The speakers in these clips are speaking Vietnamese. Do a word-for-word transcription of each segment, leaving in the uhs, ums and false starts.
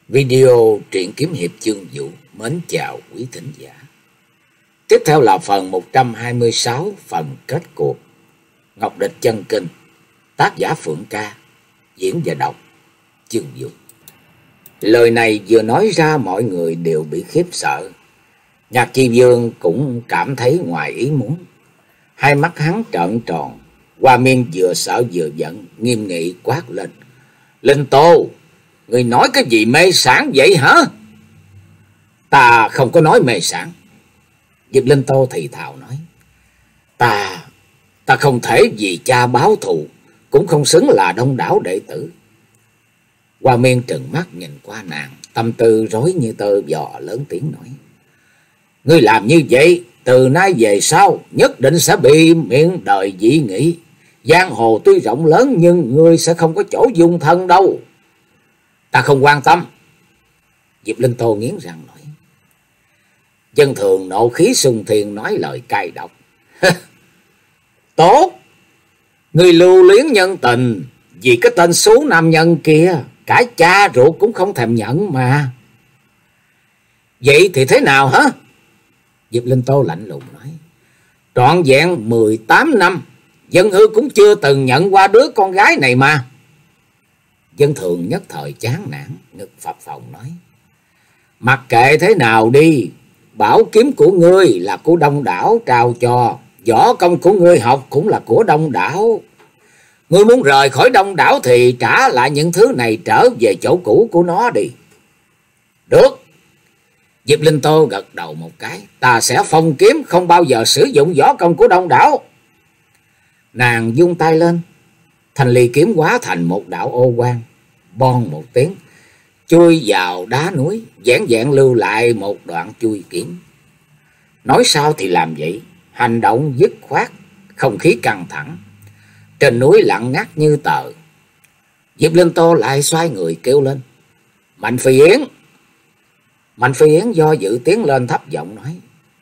Video truyện kiếm hiệp chương vũ mến chào quý thính giả. Tiếp theo là phần một trăm hai mươi sáu, phần kết cuộc. Ngọc Địch chân kinh, tác giả Phượng Ca, diễn và đọc chương vũ. Lời này vừa nói ra mọi người đều bị khiếp sợ. Nhạc Chi Vương cũng cảm thấy ngoài ý muốn. Hai mắt hắn trợn tròn, Hoa Miên vừa sợ vừa giận, nghiêm nghị quát lên: Linh Tô, người nói cái gì mê sảng vậy hả? Ta không có nói mê sảng. Diệp Linh Tô thì thào nói: Ta, ta không thể vì cha báo thù, cũng không xứng là đông đảo đệ tử. Hoa Miên trừng mắt nhìn qua nàng, tâm tư rối như tơ vò, lớn tiếng nói: Ngươi làm như vậy, từ nay về sau nhất định sẽ bị miệng đời dị nghị. Giang hồ tuy rộng lớn nhưng ngươi sẽ không có chỗ dung thân đâu. Ta không quan tâm. Diệp Linh Tô nghiến răng nói. Dân thường nộ khí xung thiên nói lời cay độc. Tốt, ngươi lưu luyến nhân tình, vì cái tên số nam nhân kia, cả cha ruột cũng không thèm nhận mà. Vậy thì thế nào hả? Diệp Linh Tô lạnh lùng nói. Trọn vẹn mười tám năm, Dân Hư cũng chưa từng nhận qua đứa con gái này mà. Dân thường nhất thời chán nản, ngực phập phồng nói. Mặc kệ thế nào đi, bảo kiếm của ngươi là của đông đảo trao cho, võ công của ngươi học cũng là của đông đảo. Ngươi muốn rời khỏi đông đảo thì trả lại những thứ này trở về chỗ cũ của nó đi. Được. Diệp Linh Tô gật đầu một cái. Ta sẽ phong kiếm, không bao giờ sử dụng võ công của đông đảo. Nàng vung tay lên, thanh ly kiếm hóa thành một đạo ô quang, bon một tiếng chui vào đá núi, vẻn vẹn lưu lại một đoạn chui kiếm. Nói sao thì làm vậy, hành động dứt khoát, không khí căng thẳng. Trên núi lặng ngắt như tờ. Diệp Linh Tô lại xoay người kêu lên: Mạnh Phi Yến. Mạnh Phi Yến do dự tiến lên thấp giọng nói: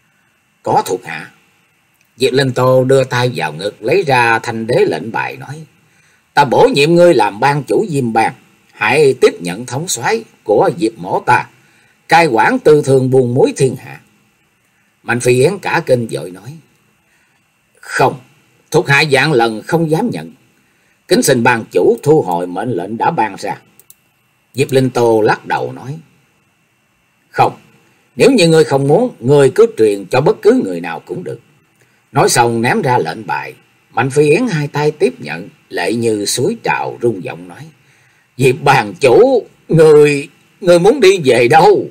Có thuộc hạ. Diệp Linh Tô đưa tay vào ngực lấy ra thanh đế lệnh bài nói: Ta bổ nhiệm ngươi làm ban chủ Diêm Bang, hãy tiếp nhận thống soái của Diệp mổ ta, cai quản tư thường buôn mối thiên hạ. Mạnh Phi Yến cả kinh vội nói: Không, thuộc hạ vạn lần không dám nhận. Kính xin ban chủ thu hồi mệnh lệnh đã ban ra. Diệp Linh Tô lắc đầu nói: Không, nếu như ngươi không muốn, ngươi cứ truyền cho bất cứ người nào cũng được. Nói xong ném ra lệnh bài. Mạnh Phi Yến hai tay tiếp nhận, lệ như suối trào, rung giọng nói: Diệp bàn chủ, người, người muốn đi về đâu?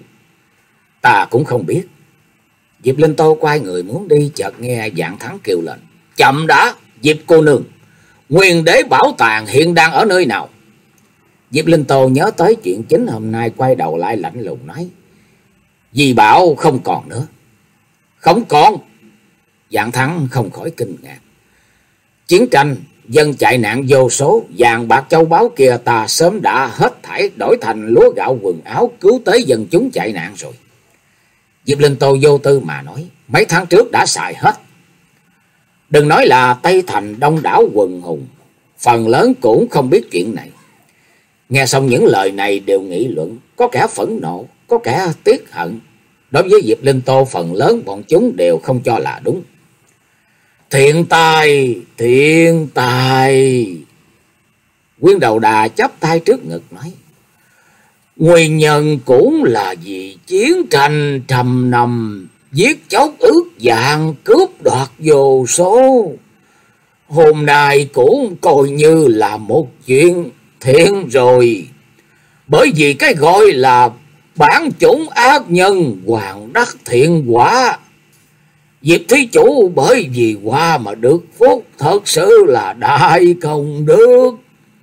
Ta cũng không biết. Diệp Linh Tô quay người muốn đi, chợt nghe Vạn Thắng kêu lên: Chậm đã, Diệp cô nương, Nguyên Đế bảo tàng hiện đang ở nơi nào? Diệp Linh Tô nhớ tới chuyện chính hôm nay, quay đầu lại lạnh lùng nói: Di bảo không còn nữa. Không còn? Vạn Thắng không khỏi kinh ngạc. Chiến tranh, dân chạy nạn vô số, vàng bạc châu báu kia ta sớm đã hết thảy đổi thành lúa gạo quần áo cứu tế dân chúng chạy nạn rồi. Diệp Linh Tô vô tư mà nói: Mấy tháng trước đã xài hết. Đừng nói là Tây Thành đông đảo quần hùng, phần lớn cũng không biết chuyện này. Nghe xong những lời này đều nghị luận, có kẻ phẫn nộ, có kẻ tiếc hận. Đối với Diệp Linh Tô, phần lớn bọn chúng đều không cho là đúng. Thiện tài, thiện tài. Quyên Đầu Đà chắp tay trước ngực nói: Nguyên nhân cũng là vì chiến tranh trăm năm, giết chóc ước vạn, cướp đoạt vô số. Hôm nay cũng coi như là một chuyện thiện rồi. Bởi vì cái gọi là bản chủng ác nhân, hoàng đắc thiện quả. Diệp thí chủ bởi vì qua mà được phúc, thật sự là đại công đức.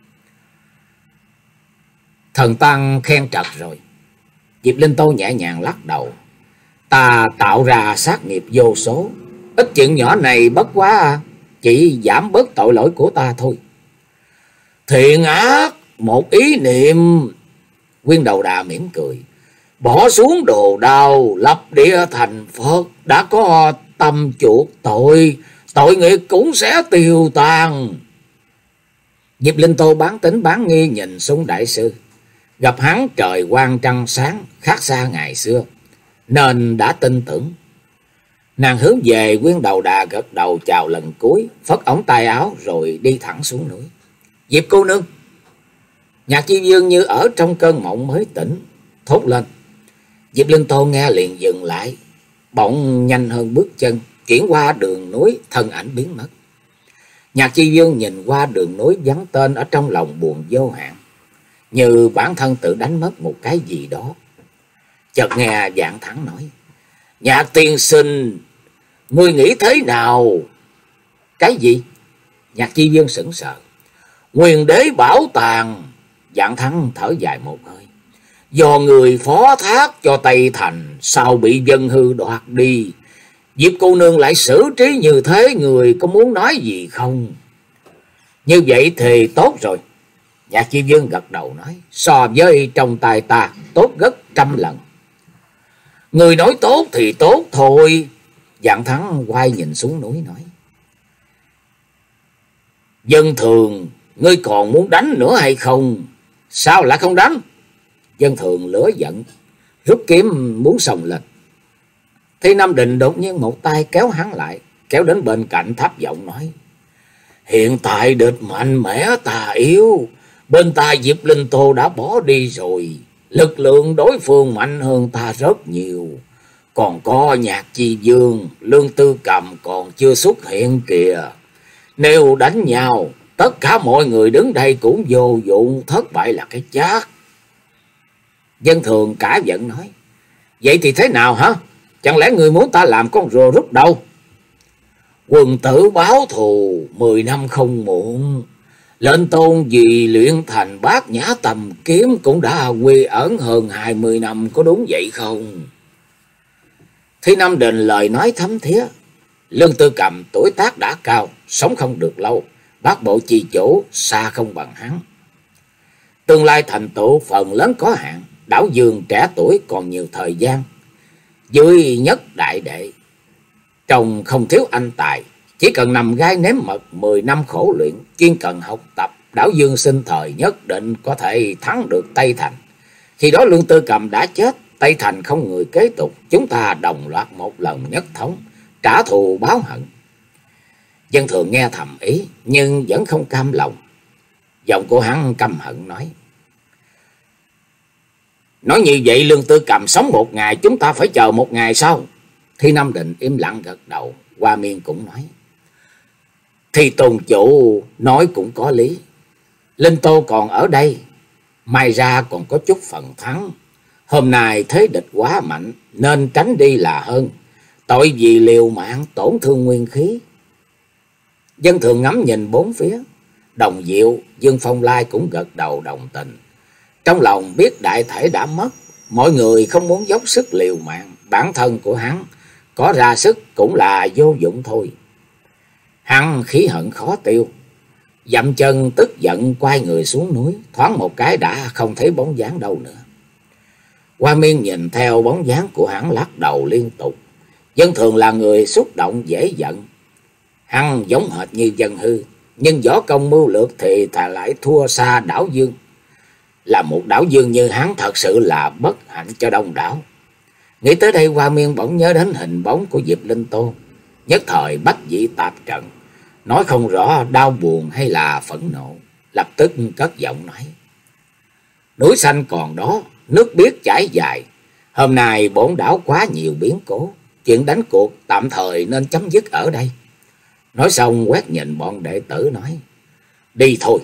Thần Tăng khen trật rồi. Diệp Linh Tô nhẹ nhàng lắc đầu: Ta tạo ra sát nghiệp vô số, ít chuyện nhỏ này bất quá chỉ giảm bớt tội lỗi của ta thôi. Thiện ác một ý niệm. Quyên Đầu Đà mỉm cười: Bỏ xuống đồ đao, lập địa thành Phật, đã có tâm chuộc tội, tội nghiệp cũng sẽ tiêu tan. Diệp Linh Tô bán tính bán nghi nhìn Sung đại sư. Gặp hắn trời quang trăng sáng, khác xa ngày xưa, nên đã tin tưởng. Nàng hướng về Quyên Đầu Đà gật đầu chào lần cuối, phất ống tay áo rồi đi thẳng xuống núi. Diệp cô nương! Nhạc Chi Dương như ở trong cơn mộng mới tỉnh, thốt lên. Diệp Linh Tô nghe liền dừng lại, bỗng nhanh hơn bước chân, chuyển qua đường núi, thân ảnh biến mất. Nhạc Chi Dương nhìn qua đường núi vắng tên, ở trong lòng buồn vô hạn, như bản thân tự đánh mất một cái gì đó. Chợt nghe Vạn Thắng nói: Nhạc tiên sinh, ngươi nghĩ thế nào? Cái gì? Nhạc Chi Dương sững sờ. Nguyên đế bảo tàng. Vạn Thắng thở dài một hơi. Do người phó thác cho Tây Thành, sao bị dân hư đoạt đi? Diệp cô nương lại xử trí như thế, người có muốn nói gì không? Như vậy thì tốt rồi. Nhạc Chi Dương gật đầu nói: So với trong tay ta tốt gấp trăm lần. Người nói tốt thì tốt thôi. Vạn Thắng quay nhìn xuống núi nói: Dân Thường, ngươi còn muốn đánh nữa hay không? Sao lại không đánh? Dân Thường lửa giận, rút kiếm muốn xông lên. Thi Nam Định đột nhiên một tay kéo hắn lại, kéo đến bên cạnh thấp giọng nói: Hiện tại địch mạnh mẽ ta yếu, bên ta Diệp Linh Tô đã bỏ đi rồi, lực lượng đối phương mạnh hơn ta rất nhiều. Còn có Nhạc Chi Dương, Lương Tư Cầm còn chưa xuất hiện kìa. Nếu đánh nhau, tất cả mọi người đứng đây cũng vô dụng, thất bại là cái chắc. Dân Thường cả giận nói: Vậy thì thế nào hả? Chẳng lẽ người muốn ta làm con rùa rút đầu? Quần tử báo thù, mười năm không muộn. Lệnh Tôn vì luyện thành Bát Nhã Tầm Kiếm cũng đã quy ẩn hơn hai mươi năm, có đúng vậy không? Thi Nam Định lời nói thấm thía. Lương Tư Cầm tuổi tác đã cao, sống không được lâu, bát bộ chi chủ xa không bằng hắn. Tương lai thành tựu phần lớn có hạn, Đảo Dương trẻ tuổi còn nhiều thời gian. Dưới nhất đại đệ, trông không thiếu anh tài, chỉ cần nằm gai nếm mật, mười năm khổ luyện, chuyên cần học tập, Đảo Dương sinh thời nhất định có thể thắng được Tây Thành. Khi đó Lương Tư Cầm đã chết, Tây Thành không người kế tục, chúng ta đồng loạt một lần nhất thống, trả thù báo hận. Dân Thường nghe thầm ý, nhưng vẫn không cam lòng. Giọng của hắn căm hận nói: Nói như vậy Lương Tư Cầm sống một ngày, chúng ta phải chờ một ngày sau. Thi Nam Định im lặng gật đầu. Hoa Miên cũng nói: Thì tôn chủ nói cũng có lý. Linh Tô còn ở đây, mai ra còn có chút phần thắng. Hôm nay thế địch quá mạnh, nên tránh đi là hơn. Tội vì liều mạng tổn thương nguyên khí. Dân Thường ngắm nhìn bốn phía. Đồng Diệu, Dương Phong Lai cũng gật đầu đồng tình. Trong lòng biết đại thể đã mất, mọi người không muốn dốc sức liều mạng. Bản thân của hắn có ra sức cũng là vô dụng thôi. Hắn khí hận khó tiêu, dậm chân tức giận quay người xuống núi. Thoáng một cái đã không thấy bóng dáng đâu nữa. Hoa Miên nhìn theo bóng dáng của hắn lắc đầu liên tục. Dân Thường là người xúc động dễ giận. Hắn giống hệt như Dân Hư, nhưng võ công mưu lược thì thà lại thua xa Đảo Dương. Là một Đảo Dương như hắn thật sự là bất hạnh cho đông đảo. Nghĩ tới đây Hoa Miên bỗng nhớ đến hình bóng của Diệp Linh Tô, nhất thời bách dĩ tạp trận, nói không rõ đau buồn hay là phẫn nộ, lập tức cất giọng nói: Núi xanh còn đó, nước biếc chảy dài. Hôm nay bổn đảo quá nhiều biến cố, chuyện đánh cuộc tạm thời nên chấm dứt ở đây. Nói xong quét nhìn bọn đệ tử nói: Đi thôi.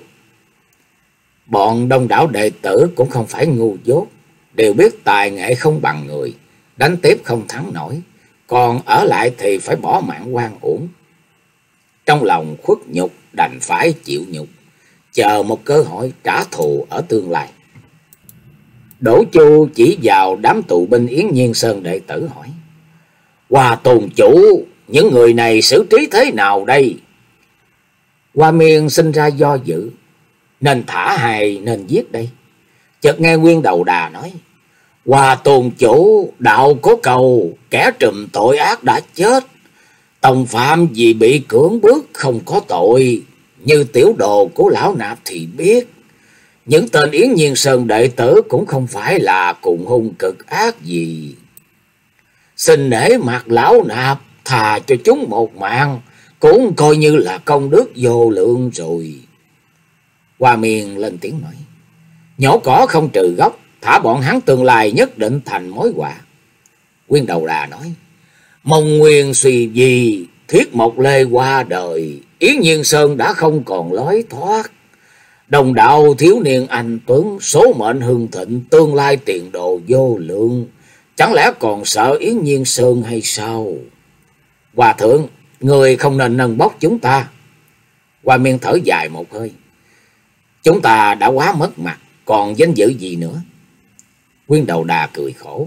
Bọn đông đảo đệ tử cũng không phải ngu dốt, đều biết tài nghệ không bằng người, đánh tiếp không thắng nổi, còn ở lại thì phải bỏ mạng oan uổng. Trong lòng khuất nhục đành phải chịu nhục, chờ một cơ hội trả thù ở tương lai. Đỗ Chu chỉ vào đám tù binh Yến Nhiên Sơn đệ tử hỏi: Hoa Tôn chủ, những người này xử trí thế nào đây? Hoa Miên sinh ra do dự, nên thả hay nên giết đây? Chợt nghe Nguyên Đầu Đà nói: Hoa Tôn chủ, đạo có cầu, kẻ trùm tội ác đã chết. Tòng phạm vì bị cưỡng bức không có tội, như tiểu đồ của lão nạp thì biết. Những tên Yến Nhiên Sơn đệ tử cũng không phải là cùng hung cực ác gì. Xin nể mặt lão nạp, thà cho chúng một mạng, cũng coi như là công đức vô lượng rồi. Hoa Miên lên tiếng nói. Nhổ cỏ không trừ gốc, thả bọn hắn tương lai nhất định thành mối họa. Quyên Đầu Đà nói. Mong nguyên suy gì, Thiết Mộc Lê qua đời, Yến Nhiên Sơn đã không còn lối thoát. Đồng đạo thiếu niên anh tuấn, số mệnh hưng thịnh, tương lai tiền đồ vô lượng, chẳng lẽ còn sợ Yến Nhiên Sơn hay sao? Hòa thượng, người không nên nâng bốc chúng ta. Hoa Miên thở dài một hơi. Chúng ta đã quá mất mặt, còn danh dự gì nữa? Quyên Đầu Đà cười khổ.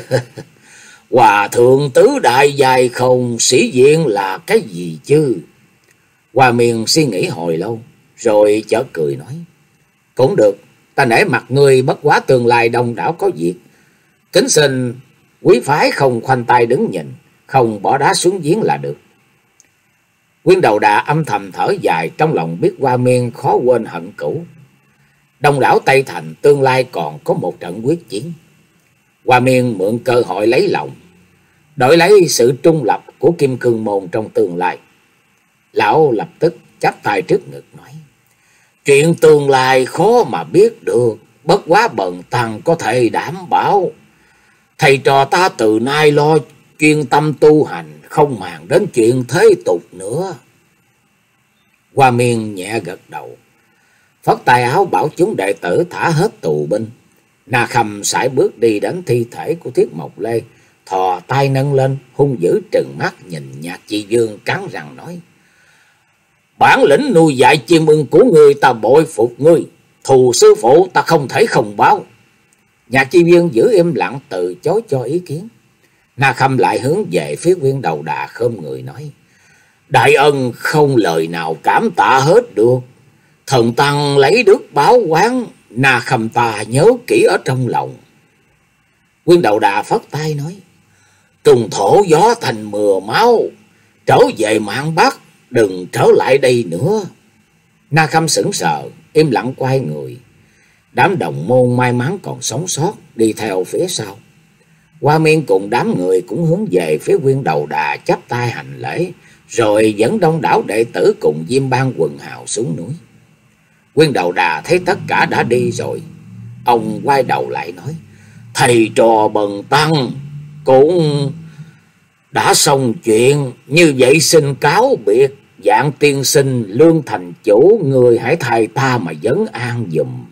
Hòa thượng tứ đại dài không, sĩ diện là cái gì chứ? Hoa Miên suy nghĩ hồi lâu, rồi chợt cười nói. Cũng được, ta nể mặt ngươi, bất quá tương lai đông đảo có việc. Kính xin quý phái không khoanh tay đứng nhìn, không bỏ đá xuống giếng là được. Quyên Đầu Đà âm thầm thở dài, trong lòng biết Hoa Miên khó quên hận cũ. Đông đảo Tây Thành tương lai còn có một trận quyết chiến. Hoa Miên mượn cơ hội lấy lòng, đổi lấy sự trung lập của Kim Cương Môn trong tương lai. Lão lập tức chắp tay trước ngực nói. Chuyện tương lai khó mà biết được, bất quá bần tăng có thể đảm bảo. Thầy trò ta từ nay lo chuyên tâm tu hành, không màng đến chuyện thế tục nữa. Hoa Miên nhẹ gật đầu, phất tay áo bảo chúng đệ tử thả hết tù binh. Na Khâm sải bước đi đến thi thể của Thiết Mộc Lê, thò tay nâng lên, hung dữ trừng mắt nhìn Nhạc Chi Dương, cắn răng nói. Bản lĩnh nuôi dạy chim ưng của ngươi ta bội phục ngươi, thù sư phụ ta không thể không báo. Nhạc Chi Dương giữ im lặng từ chối cho ý kiến. Na Khâm lại hướng về phía Quyên Đầu Đà khom người nói. Đại ân không lời nào cảm tạ hết được. Thần tăng lấy đức báo quán, Na Khâm ta nhớ kỹ ở trong lòng. Quyên Đầu Đà phất tay nói. Trùng thổ gió thành mưa máu, trở về mạng Bắc, đừng trở lại đây nữa. Na Khâm sững sờ, im lặng quay người. Đám đồng môn may mắn còn sống sót đi theo phía sau. Hoa Miên cùng đám người cũng hướng về phía Quyên Đầu Đà chắp tay hành lễ, rồi dẫn đông đảo đệ tử cùng Diêm Bang quần hào xuống núi. Quyên Đầu Đà thấy tất cả đã đi rồi, ông quay đầu lại nói. Thầy trò bần tăng cũng đã xong chuyện, như vậy xin cáo biệt. Dạng tiên sinh Lương thành chủ, người hãy thay ta mà vấn an giùm.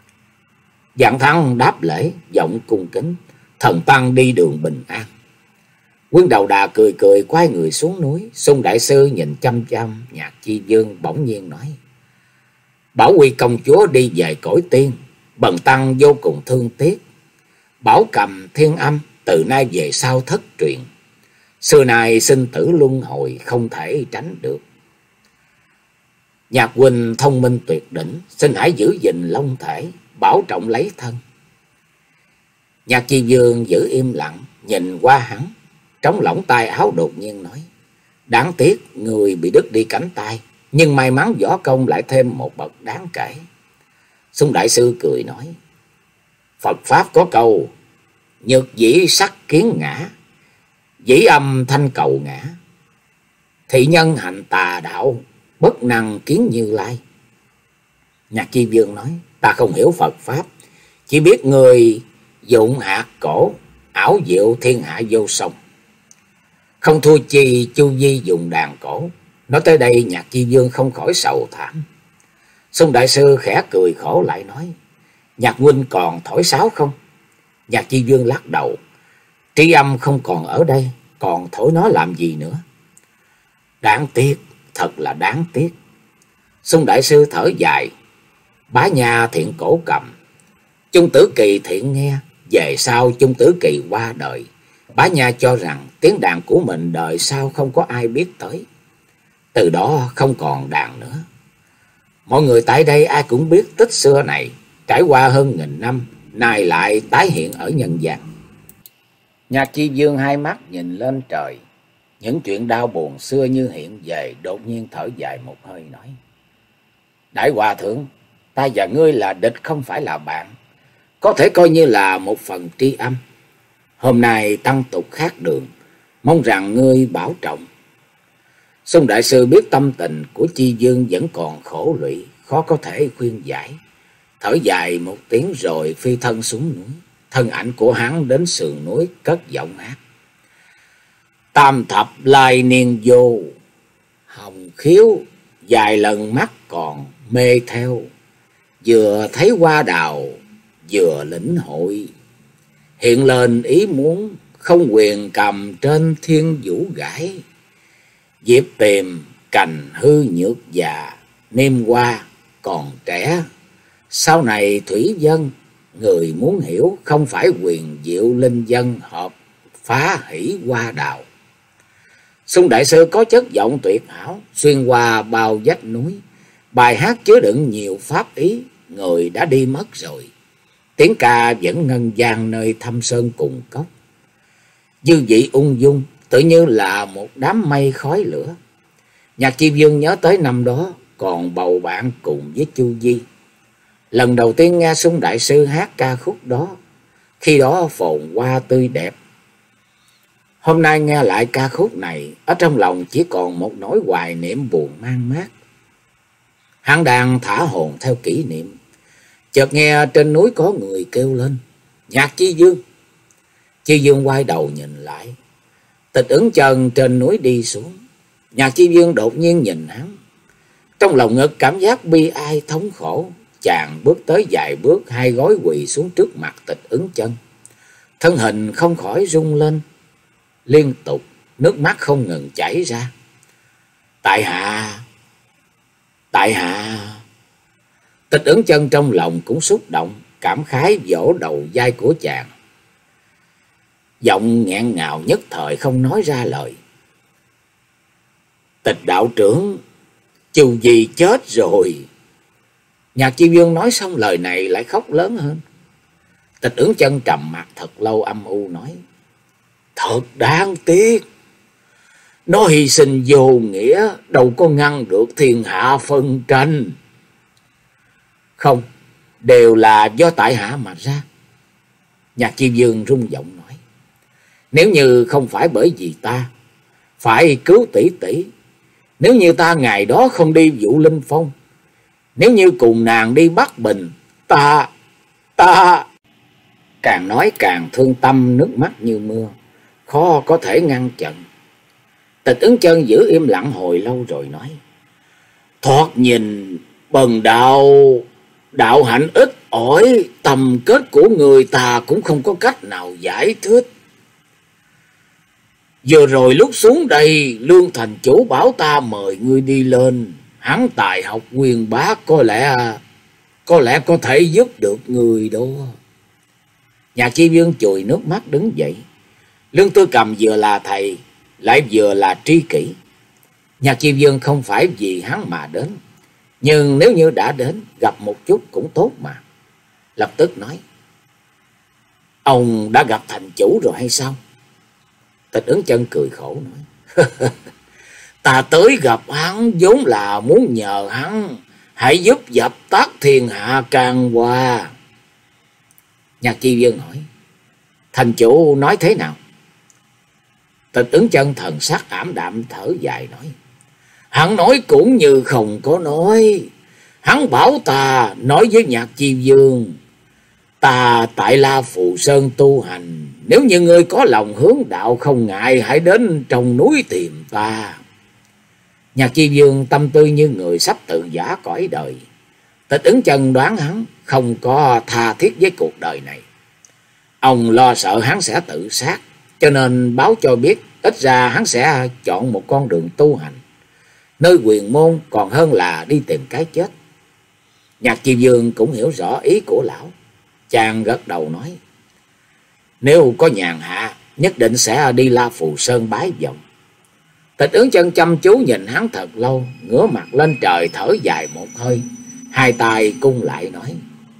Dạng Thăng đáp lễ, giọng cung kính. Thần tăng đi đường bình an. Quyên Đầu Đà cười cười quay người xuống núi. Xung đại sư nhìn chăm chăm Nhạc Chi Dương, bỗng nhiên nói. Bảo Quy công chúa đi về cõi tiên, bần tăng vô cùng thương tiếc. Bảo Cầm Thiên Âm từ nay về sau thất truyền. Xưa nay sinh tử luân hồi không thể tránh được. Nhạc huynh thông minh tuyệt đỉnh, xin hãy giữ gìn long thể, bảo trọng lấy thân. Nhạc Chi Dương giữ im lặng, nhìn qua hắn, trống lỏng tay áo đột nhiên nói. Đáng tiếc người bị đứt đi cánh tay, nhưng may mắn võ công lại thêm một bậc đáng kể. Xung đại sư cười nói. Phật Pháp có câu, nhược dĩ sắc kiến ngã, dĩ âm thanh cầu ngã. Thị nhân hành tà đạo, bất năng kiến Như Lai. Nhạc Chi Dương nói. Ta không hiểu Phật Pháp, chỉ biết người dụng hạt cổ, ảo diệu thiên hạ vô song. Không thua chi Chu Di dùng đàn cổ. Nói tới đây Nhạc Chi Dương không khỏi sầu thảm. Xung đại sư khẽ cười khổ lại nói. Nhạc huynh còn thổi sáo không? Nhạc Chi Dương lắc đầu. Tri âm không còn ở đây, còn thổi nó làm gì nữa? Đáng tiếc, thật là đáng tiếc. Xung đại sư thở dài. Bá Nha thiện cổ cầm, Chung Tử Kỳ thiện nghe. Về sau Chung Tử Kỳ qua đời, Bá Nha cho rằng tiếng đàn của mình đời sau không có ai biết tới. Từ đó không còn đàn nữa. Mọi người tại đây ai cũng biết tích xưa này, trải qua hơn nghìn năm, nay lại tái hiện ở nhân gian. Nhạc Chi Dương hai mắt nhìn lên trời, những chuyện đau buồn xưa như hiện về, đột nhiên thở dài một hơi nói. Đại hòa thượng, ta và ngươi là địch không phải là bạn, có thể coi như là một phần tri âm. Hôm nay tăng tục khác đường, mong rằng ngươi bảo trọng. Sung đại sư biết tâm tình của Chi Dương vẫn còn khổ lụy, khó có thể khuyên giải, thở dài một tiếng rồi phi thân xuống núi. Thân ảnh của hắn đến sườn núi cất giọng hát: Tam thập lai niên vô, hồng khiếu vài lần mắt còn mê theo. Vừa thấy hoa đào vừa lĩnh hội, hiện lên ý muốn không quyền cầm trên thiên vũ gãi. Diệp tìm cành hư nhược già, niêm hoa còn trẻ. Sau này thủy dân, người muốn hiểu không phải quyền diệu linh dân hợp phá hỷ hoa đào. Sung đại sư có chất giọng tuyệt hảo, xuyên qua bao vách núi. Bài hát chứa đựng nhiều pháp ý, người đã đi mất rồi. Tiếng ca vẫn ngân vang nơi thâm sơn cùng cốc. Dư vị ung dung, tự như là một đám mây khói lửa. Nhạc Chi Dương nhớ tới năm đó còn bầu bạn cùng với Chu Di. Lần đầu tiên nghe Sung đại sư hát ca khúc đó, khi đó phồn hoa tươi đẹp. Hôm nay nghe lại ca khúc này, ở trong lòng chỉ còn một nỗi hoài niệm buồn man mác. Hắn đang thả hồn theo kỷ niệm, chợt nghe trên núi có người kêu lên: Nhạc Chi Dương! Chi Dương quay đầu nhìn lại, Tịch Ứng Chân trên núi đi xuống. Nhạc Chi Dương đột nhiên nhìn hắn, trong lòng ngực cảm giác bi ai thống khổ. Chàng bước tới vài bước, hai gối quỳ xuống trước mặt Tịch Ứng Chân. Thân hình không khỏi rung lên liên tục, nước mắt không ngừng chảy ra. Tại hạ, tại hạ. Tịch Ứng Chân trong lòng cũng xúc động, cảm khái vỗ đầu vai của chàng. Giọng nghẹn ngào nhất thời không nói ra lời. Tịch đạo trưởng, Chu Di chết rồi. Nhạc Chi Dương nói xong lời này lại khóc lớn hơn. Tịch Ứng Chân trầm mặt thật lâu, âm u nói: Thật đáng tiếc, nó hy sinh vô nghĩa, đâu có ngăn được thiên hạ phân tranh. Không, đều là do tại hạ mà ra. Nhạc Chi Dương rung giọng nói: Nếu như không phải bởi vì ta phải cứu tỷ tỷ, nếu như ta ngày đó không đi Vũ Linh Phong, nếu như cùng nàng đi Bắc Bình, ta, ta... Càng nói càng thương tâm, nước mắt như mưa, khó có thể ngăn chặn. Tịch Ứng Chân giữ im lặng hồi lâu rồi nói: Thoạt nhìn bần đạo đạo hạnh ít ỏi, tầm kết của người ta cũng không có cách nào giải thích. Vừa rồi lúc xuống đây, Lương thành chủ bảo ta mời ngươi đi lên, hắn tài học quyền bá, có lẽ có lẽ có thể giúp được người đó. Nhạc Chi Dương chùi nước mắt đứng dậy. Lương Tư Cầm vừa là thầy, lại vừa là tri kỷ. Nhạc Chi Dương không phải vì hắn mà đến, nhưng nếu như đã đến, gặp một chút cũng tốt mà. Lập tức nói: Ông đã gặp thành chủ rồi hay sao? Tịch Ứng Chân cười khổ nói: Ta tới gặp hắn vốn là muốn nhờ hắn hãy giúp dập tắt thiên hạ can qua. Nhạc Chi Dương hỏi: Thành chủ nói thế nào? Tịch Ứng Chân thần sắc ảm đạm thở dài nói: Hắn nói cũng như không có nói. Hắn bảo ta nói với Nhạc Chi Dương, ta tại La Phù Sơn tu hành, nếu như ngươi có lòng hướng đạo không ngại, hãy đến trong núi tìm ta. Nhạc Chi Dương tâm tư như người sắp tự giả cõi đời. Tịch Ứng Chân đoán hắn không có tha thiết với cuộc đời này. Ông lo sợ hắn sẽ tự sát, cho nên báo cho biết ít ra hắn sẽ chọn một con đường tu hành, nơi quyền môn còn hơn là đi tìm cái chết. Nhạc Chi Dương cũng hiểu rõ ý của lão. Chàng gật đầu nói: Nếu có nhàn hạ, nhất định sẽ đi La Phù Sơn bái vọng. Tịch Ứng Chân chăm chú nhìn hắn thật lâu, ngửa mặt lên trời thở dài một hơi, hai tay cung lại nói: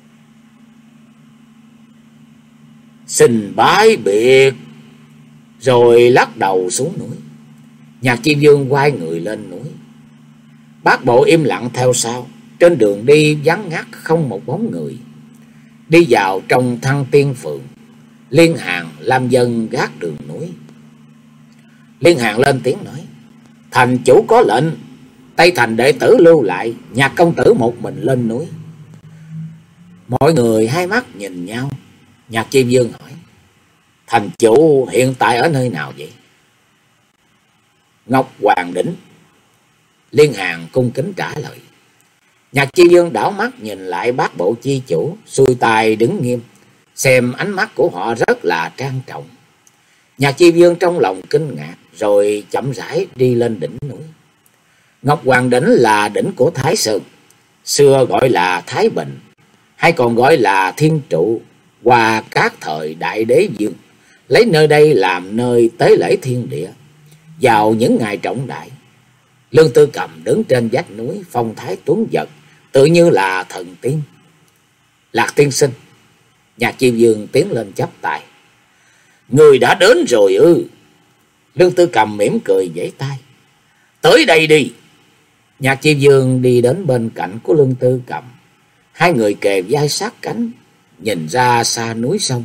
Xin bái biệt. Rồi lắc đầu xuống núi. Nhạc Chi Dương quay người lên núi. Bát Bộ im lặng theo sau. Trên đường đi vắng ngắt không một bóng người. Đi vào trong Thăng Tiên Phường, Liên Hàn làm dân gác đường núi. Liên Hàn lên tiếng nói: thành chủ có lệnh, Tây Thành đệ tử lưu lại, Nhạc công tử một mình lên núi. Mọi người hai mắt nhìn nhau. Nhạc Chi Vương hỏi: thành chủ hiện tại ở nơi nào vậy? Ngọc Hoàng Đỉnh. Liên Hàn cung kính trả lời. Nhạc Chi Vương đảo mắt nhìn lại Bát Bộ chi chủ, xuôi tay đứng nghiêm, xem ánh mắt của họ rất là trang trọng. Nhạc Chi Vương trong lòng kinh ngạc, rồi chậm rãi đi lên đỉnh núi. Ngọc Hoàng Đỉnh là đỉnh của Thái Sơn, xưa gọi là Thái Bình, hay còn gọi là Thiên Trụ, qua các thời Đại Đế Vương, lấy nơi đây làm nơi tế lễ thiên địa. Vào những ngày trọng đại, Lương Tư Cầm đứng trên vách núi, phong thái tuấn giật, tự như là thần tiên. Lạc tiên sinh. Nhạc Chi Vương tiến lên chắp tay. Người đã đến rồi ư? Lương Tư Cầm mỉm cười vẫy tay. Tới đây đi. Nhạc Chi Vương đi đến bên cạnh của Lương Tư Cầm. Hai người kề vai sát cánh, nhìn ra xa núi sông.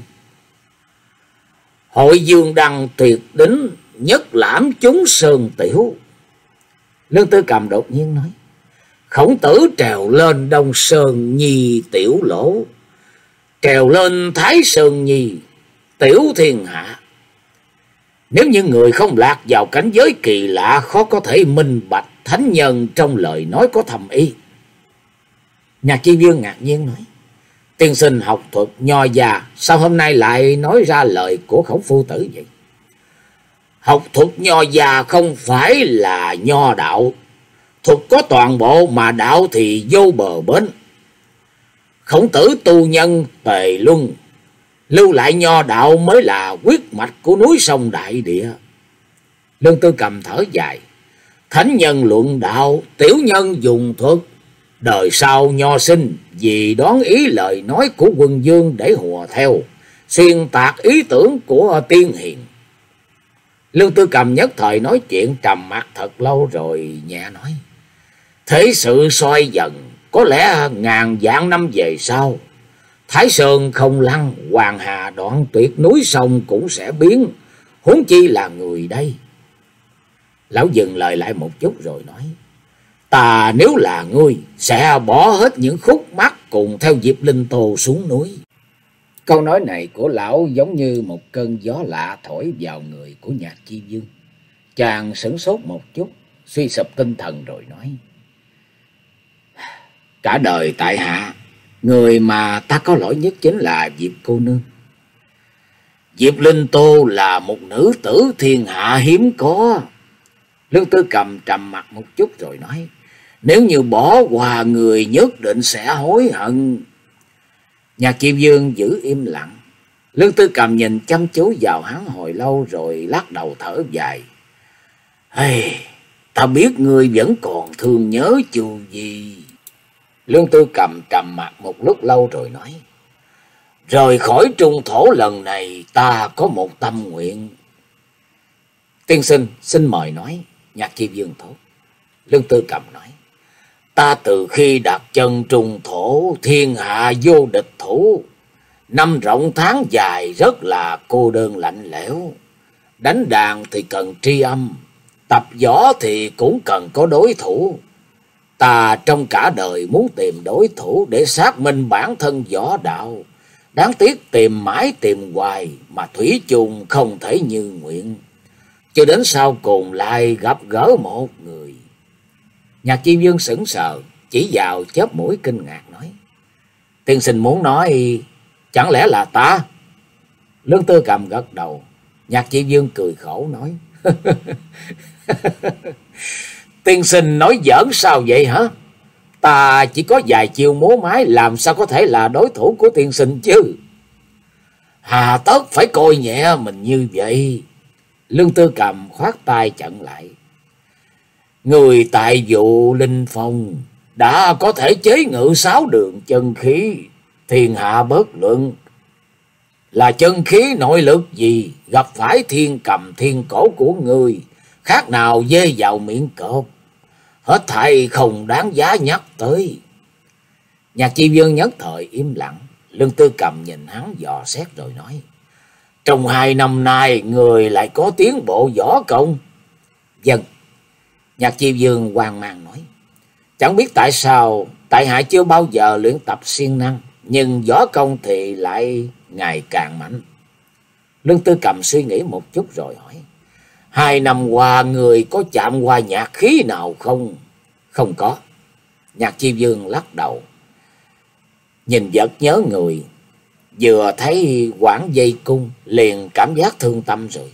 Hội Dương Đăng tuyệt đỉnh, nhất lãm chúng sơn tiểu. Lương Tư Cầm đột nhiên nói: Khổng Tử trèo lên Đông Sơn nhi tiểu lỗ, trèo lên Thái Sơn nhi tiểu thiên hạ. Nếu như người không lạc vào cảnh giới kỳ lạ, khó có thể minh bạch thánh nhân trong lời nói có thầm ý. Nhạc Chi Vương ngạc nhiên nói: tiên sinh học thuật nho già, sao hôm nay lại nói ra lời của Khổng phu tử vậy? Học thuật nho già không phải là nho đạo. Thuật có toàn bộ mà đạo thì vô bờ bến. Khổng Tử tu nhân tề luân, lưu lại nho đạo mới là huyết mạch của núi sông đại địa. Lương Tư Cầm thở dài: thánh nhân luận đạo, tiểu nhân dùng thuật. Đời sau nho sinh vì đoán ý lời nói của Quân Vương để hùa theo, xuyên tạc ý tưởng của tiên hiền. Lương Tư Cầm nhất thời nói chuyện trầm mặc thật lâu rồi nhẹ nói: thế sự xoay dần, có lẽ ngàn vạn năm về sau, Thái Sơn không lăn, Hoàng Hà đoạn tuyệt, núi sông cũng sẽ biến, huống chi là người đây. Lão dừng lời lại một chút rồi nói: ta nếu là ngươi sẽ bỏ hết những khúc mắc cùng theo Diệp Linh Tô xuống núi. Câu nói này của lão giống như một cơn gió lạ thổi vào người của Nhạc Chi Vương. Chàng sửng sốt một chút, suy sụp tinh thần rồi nói: cả đời tại hạ, người mà ta có lỗi nhất chính là Diệp cô nương. Diệp Linh Tô là một nữ tử thiên hạ hiếm có. Lương Tư Cầm trầm mặt một chút rồi nói: nếu như bỏ qua người nhất định sẽ hối hận. Nhạc Chi Vương giữ im lặng. Lương Tư Cầm nhìn chăm chú vào hắn hồi lâu rồi lắc đầu thở dài: hey, ta biết ngươi vẫn còn thương nhớ Chu Di. Lương Tư Cầm trầm mặt một lúc lâu rồi nói: rời khỏi trung thổ lần này ta có một tâm nguyện. Tiên sinh xin mời nói. Nhạc Chi Vương thốt. Lương Tư Cầm nói: ta từ khi đặt chân trung thổ, thiên hạ vô địch thủ. Năm rộng tháng dài rất là cô đơn lạnh lẽo. Đánh đàn thì cần tri âm, tập võ thì cũng cần có đối thủ. Ta trong cả đời muốn tìm đối thủ để xác minh bản thân võ đạo. Đáng tiếc tìm mãi tìm hoài mà thủy chung không thể như nguyện. Cho đến sau cùng lại gặp gỡ một người. Nhạc Chi Vương sững sờ, chỉ vào chớp mũi kinh ngạc nói: tiên sinh muốn nói chẳng lẽ là ta? Lương Tư Cầm gật đầu. Nhạc Chi Vương cười khổ nói: tiên sinh nói giỡn sao vậy hả? Ta chỉ có vài chiêu múa máy, làm sao có thể là đối thủ của tiên sinh chứ? Hà tất phải coi nhẹ mình như vậy. Lương Tư Cầm khoát tay chặn lại: người tại vụ Linh Phong đã có thể chế ngự sáu đường chân khí, thiên hạ bất luận là chân khí nội lực gì, gặp phải thiên cầm thiên cổ của người, khác nào dê vào miệng cọp, hết thảy không đáng giá nhắc tới. Nhạc Chi Vương nhất thời im lặng. Lương Tư Cầm nhìn hắn dò xét rồi nói: trong hai năm nay người lại có tiến bộ võ công. Vâng. Nhạc Chi Vương hoang mang nói: chẳng biết tại sao tại hạ chưa bao giờ luyện tập siêng năng, nhưng võ công thì lại ngày càng mạnh. Lương Tư Cầm suy nghĩ một chút rồi hỏi: hai năm qua người có chạm qua nhạc khí nào không? Không có. Nhạc Chi Vương lắc đầu. Nhìn vật nhớ người, vừa thấy quảng dây cung liền cảm giác thương tâm rồi.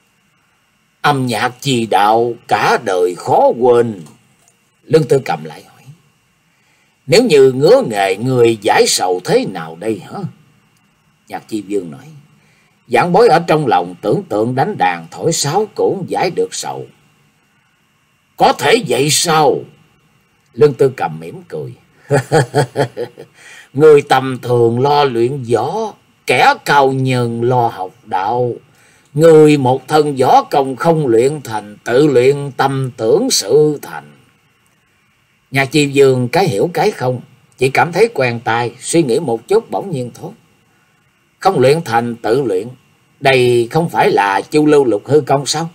Âm nhạc chi đạo cả đời khó quên. Lương Tư Cầm lại hỏi: nếu như ngứa nghề người giải sầu thế nào đây hả? Nhạc Chi Vương nói: giảng bối ở trong lòng tưởng tượng đánh đàn thổi sáo cũng giải được sầu. Có thể vậy sao? Lương Tư Cầm mỉm cười. Người tầm thường lo luyện võ, kẻ cao nhân lo học đạo. Người một thân võ công không luyện thành, tự luyện tâm tưởng sự thành. Nhạc Chi Vương cái hiểu cái không, chỉ cảm thấy quen tai, suy nghĩ một chút bỗng nhiên thốt: không luyện thành tự luyện, đây không phải là Chu Lưu Lục Hư công sao?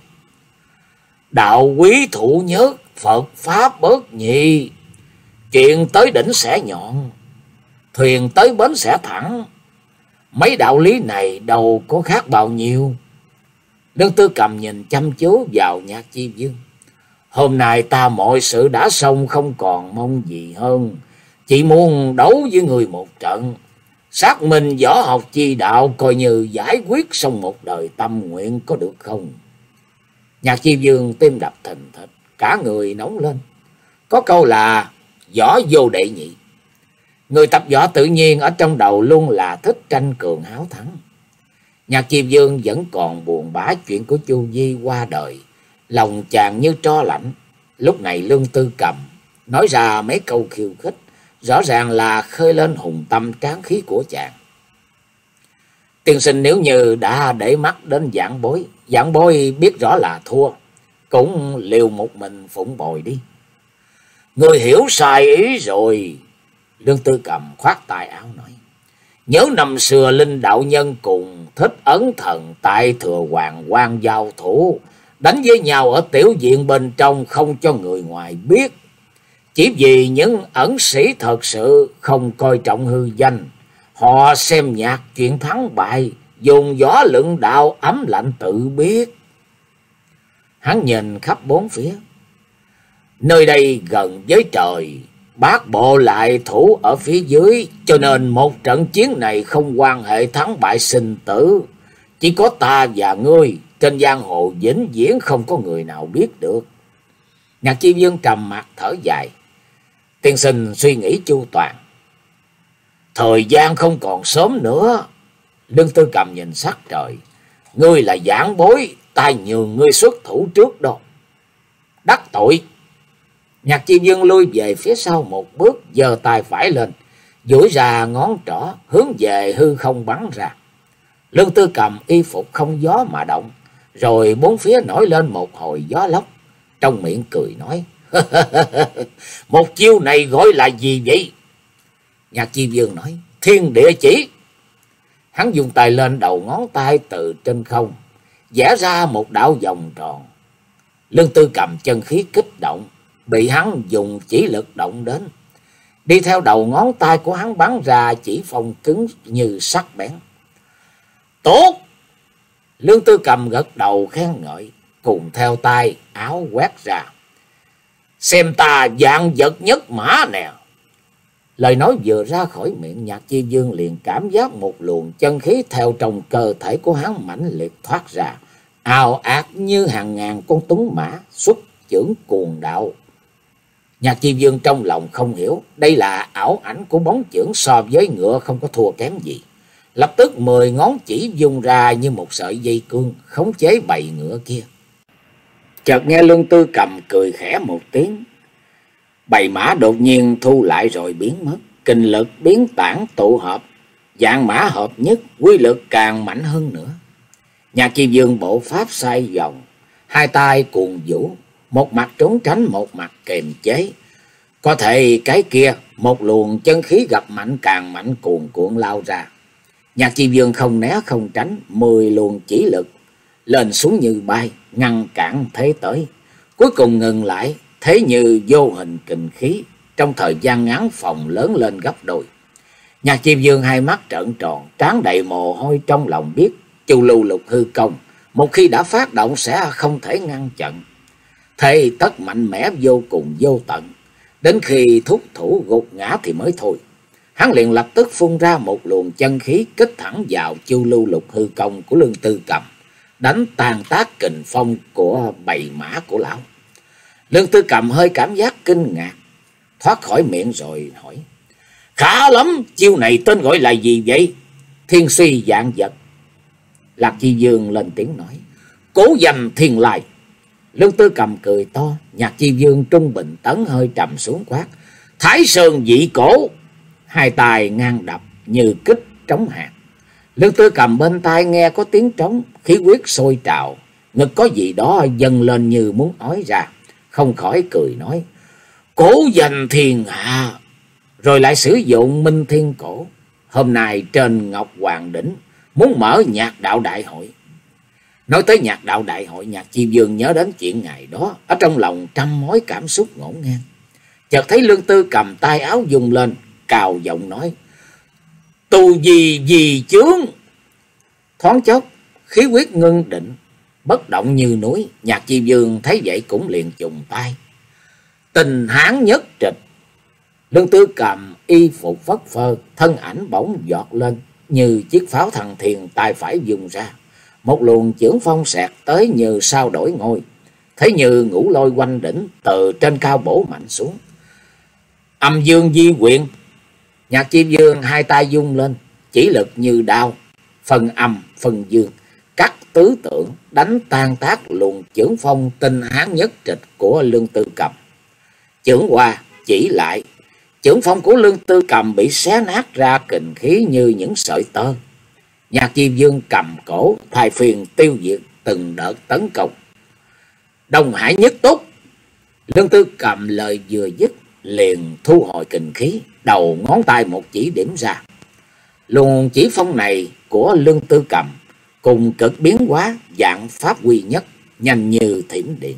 Đạo quý thụ nhất, Phật pháp bất nhị. Chuyện tới đỉnh sẽ nhọn, thuyền tới bến sẽ thẳng. Mấy đạo lý này đâu có khác bao nhiêu. Lương Tư Cầm nhìn chăm chú vào Nhạc Chi Vương. Hôm nay ta mọi sự đã xong, không còn mong gì hơn. Chỉ muốn đấu với người một trận, xác minh võ học chi đạo, coi như giải quyết xong một đời tâm nguyện, có được không? Nhạc Chi Vương tim đập thình thịch, cả người nóng lên. Có câu là võ vô đệ nhị. Người tập võ tự nhiên ở trong đầu luôn là thích tranh cường háo thắng. Nhạc Chi Vương vẫn còn buồn bã chuyện của Chu Di qua đời, lòng chàng như tro lạnh. Lúc này Lương Tư Cầm nói ra mấy câu khiêu khích, rõ ràng là khơi lên hùng tâm tráng khí của chàng. Tiên sinh nếu như đã để mắt đến giảng bối, giảng bối biết rõ là thua, cũng liều một mình phụng bồi đi. Người hiểu sai ý rồi. Lương Tư Cầm khoát tay áo nói: nhớ năm xưa Linh đạo nhân cùng Thích Ấn Thần tại Thừa Hoàng Quan giao thủ, đánh với nhau ở tiểu viện bên trong, không cho người ngoài biết. Chỉ vì những ẩn sĩ thật sự không coi trọng hư danh, họ xem nhạc chuyện thắng bại, dùng võ luận đạo, ấm lạnh tự biết. Hắn nhìn khắp bốn phía. Nơi đây gần với trời, bát bộ lại thủ ở phía dưới, cho nên một trận chiến này không quan hệ thắng bại sinh tử. Chỉ có ta và ngươi, trên giang hồ vĩnh viễn không có người nào biết được. Nhạc Chi Vương trầm mặt thở dài: tiên sinh suy nghĩ chu toàn, thời gian không còn sớm nữa. Lương Tư Cầm nhìn sắc trời: ngươi là giảng bối, ta nhường ngươi xuất thủ trước đó. Đắc tội. Nhạc Chi Vương lui về phía sau một bước, giơ tay phải lên, duỗi ra ngón trỏ hướng về hư không bắn ra. Lương Tư Cầm y phục không gió mà động, rồi bốn phía nổi lên một hồi gió lốc, trong miệng cười nói: một chiêu này gọi là gì vậy? Nhạc Chi Vương nói: thiên địa chỉ. Hắn dùng tay lên đầu ngón tay, từ trên không vẽ ra một đạo vòng tròn. Lương Tư Cầm chân khí kích động, bị hắn dùng chỉ lực động đến. Đi theo đầu ngón tay của hắn bắn ra chỉ phong cứng như sắt bén. Tốt! Lương Tư Cầm gật đầu khen ngợi, cùng theo tay áo quét ra: xem ta vạn vật nhất mã nè. Lời nói vừa ra khỏi miệng, Nhạc Chi Vương liền cảm giác một luồng chân khí theo trong cơ thể của hắn mãnh liệt thoát ra, ào ạt như hàng ngàn con tuấn mã xuất chưởng cuồng đạo. Nhạc Chi Vương trong lòng không hiểu, đây là ảo ảnh của bóng chưởng, so với ngựa không có thua kém gì. Lập tức mười ngón chỉ vung ra như một sợi dây cương, khống chế bầy ngựa kia. Chợt nghe Lương Tư Cầm cười khẽ một tiếng, bầy mã đột nhiên thu lại rồi biến mất, kinh lực biến tản tụ hợp, vạn mã hợp nhất, quy lực càng mạnh hơn nữa. Nhạc Chi Vương bộ pháp xoay vòng, hai tay cuồng vũ, một mặt trốn tránh, một mặt kềm chế, Có thể cái kia, một luồng chân khí gặp mạnh càng mạnh cuồn cuộn lao ra. Nhạc Chi Dương không né không tránh, mười luồng chỉ lực lên xuống như bay, ngăn cản thế tới. Cuối cùng ngừng lại, thế như vô hình kình khí, trong thời gian ngắn phòng lớn lên gấp đôi. Nhạc Chi Dương hai mắt trợn tròn, trán đầy mồ hôi, trong lòng biết Chu Lưu Lục Hư Công một khi đã phát động sẽ không thể ngăn chặn. Thế tất mạnh mẽ vô cùng vô tận, đến khi thúc thủ gục ngã thì mới thôi. Hắn liền lập tức phun ra một luồng chân khí kích thẳng vào Chu Lưu Lục Hư Công của Lương Tư Cầm, đánh tàn tác kình phong của bầy mã của lão. Lương Tư Cầm hơi cảm giác kinh ngạc, thoát khỏi miệng rồi hỏi: Khá lắm, chiêu này tên gọi là gì vậy? Thiên suy vạn vật. Lạc Chi Dương lên tiếng nói: Cố danh thiên lai. Lương Tư Cầm cười to. Nhạc Chi Dương trung bình tấn hơi trầm xuống quát: Thái sơn dị cổ. Hai tài ngang đập như kích trống hạt. Lương Tư Cầm bên tai nghe có tiếng trống, khí huyết sôi trào, ngực có gì đó dâng lên như muốn ói ra, không khỏi cười nói: Cố danh thiên hạ. Rồi lại sử dụng minh thiên cổ. Hôm nay trên Ngọc Hoàng Đỉnh muốn mở nhạc đạo đại hội. Nói tới nhạc đạo đại hội, Nhạc Chi Dương nhớ đến chuyện ngày đó, ở trong lòng trăm mối cảm xúc ngổn ngang. Chợt thấy Lương Tư Cầm tay áo dùng lên, cào giọng nói: Tu gì gì chướng. Thoáng chốc khí huyết ngưng định, bất động như núi. Nhạc Chi Dương thấy vậy cũng liền chùng tay: Tình hán nhất trịch. Lương Tư Cầm y phục phất phơ, thân ảnh bỗng giọt lên như chiếc pháo thần thiền, tay phải dùng ra, một luồng chưởng phong xẹt tới như sao đổi ngôi, thấy như ngũ lôi quanh đỉnh, từ trên cao bổ mạnh xuống. Âm dương di quyện. Nhạc Chi Dương hai tay dung lên, chỉ lực như đao, phần âm phần dương, cắt tứ tượng, đánh tan tác luồng chưởng phong tinh hán nhất trịch của Lương Tư Cầm. Chưởng qua chỉ lại, chưởng phong của Lương Tư Cầm bị xé nát ra kình khí như những sợi tơ. Nhạc Chi Dương cầm cổ thay phiên tiêu diệt từng đợt tấn công. Đông Hải nhất túc. Lương Tư Cầm lời vừa dứt liền thu hồi kình khí, đầu ngón tay một chỉ điểm ra. Luồng chỉ phong này của Lương Tư Cầm cùng cực biến hóa, dạng pháp quy nhất, nhanh như thiểm điện.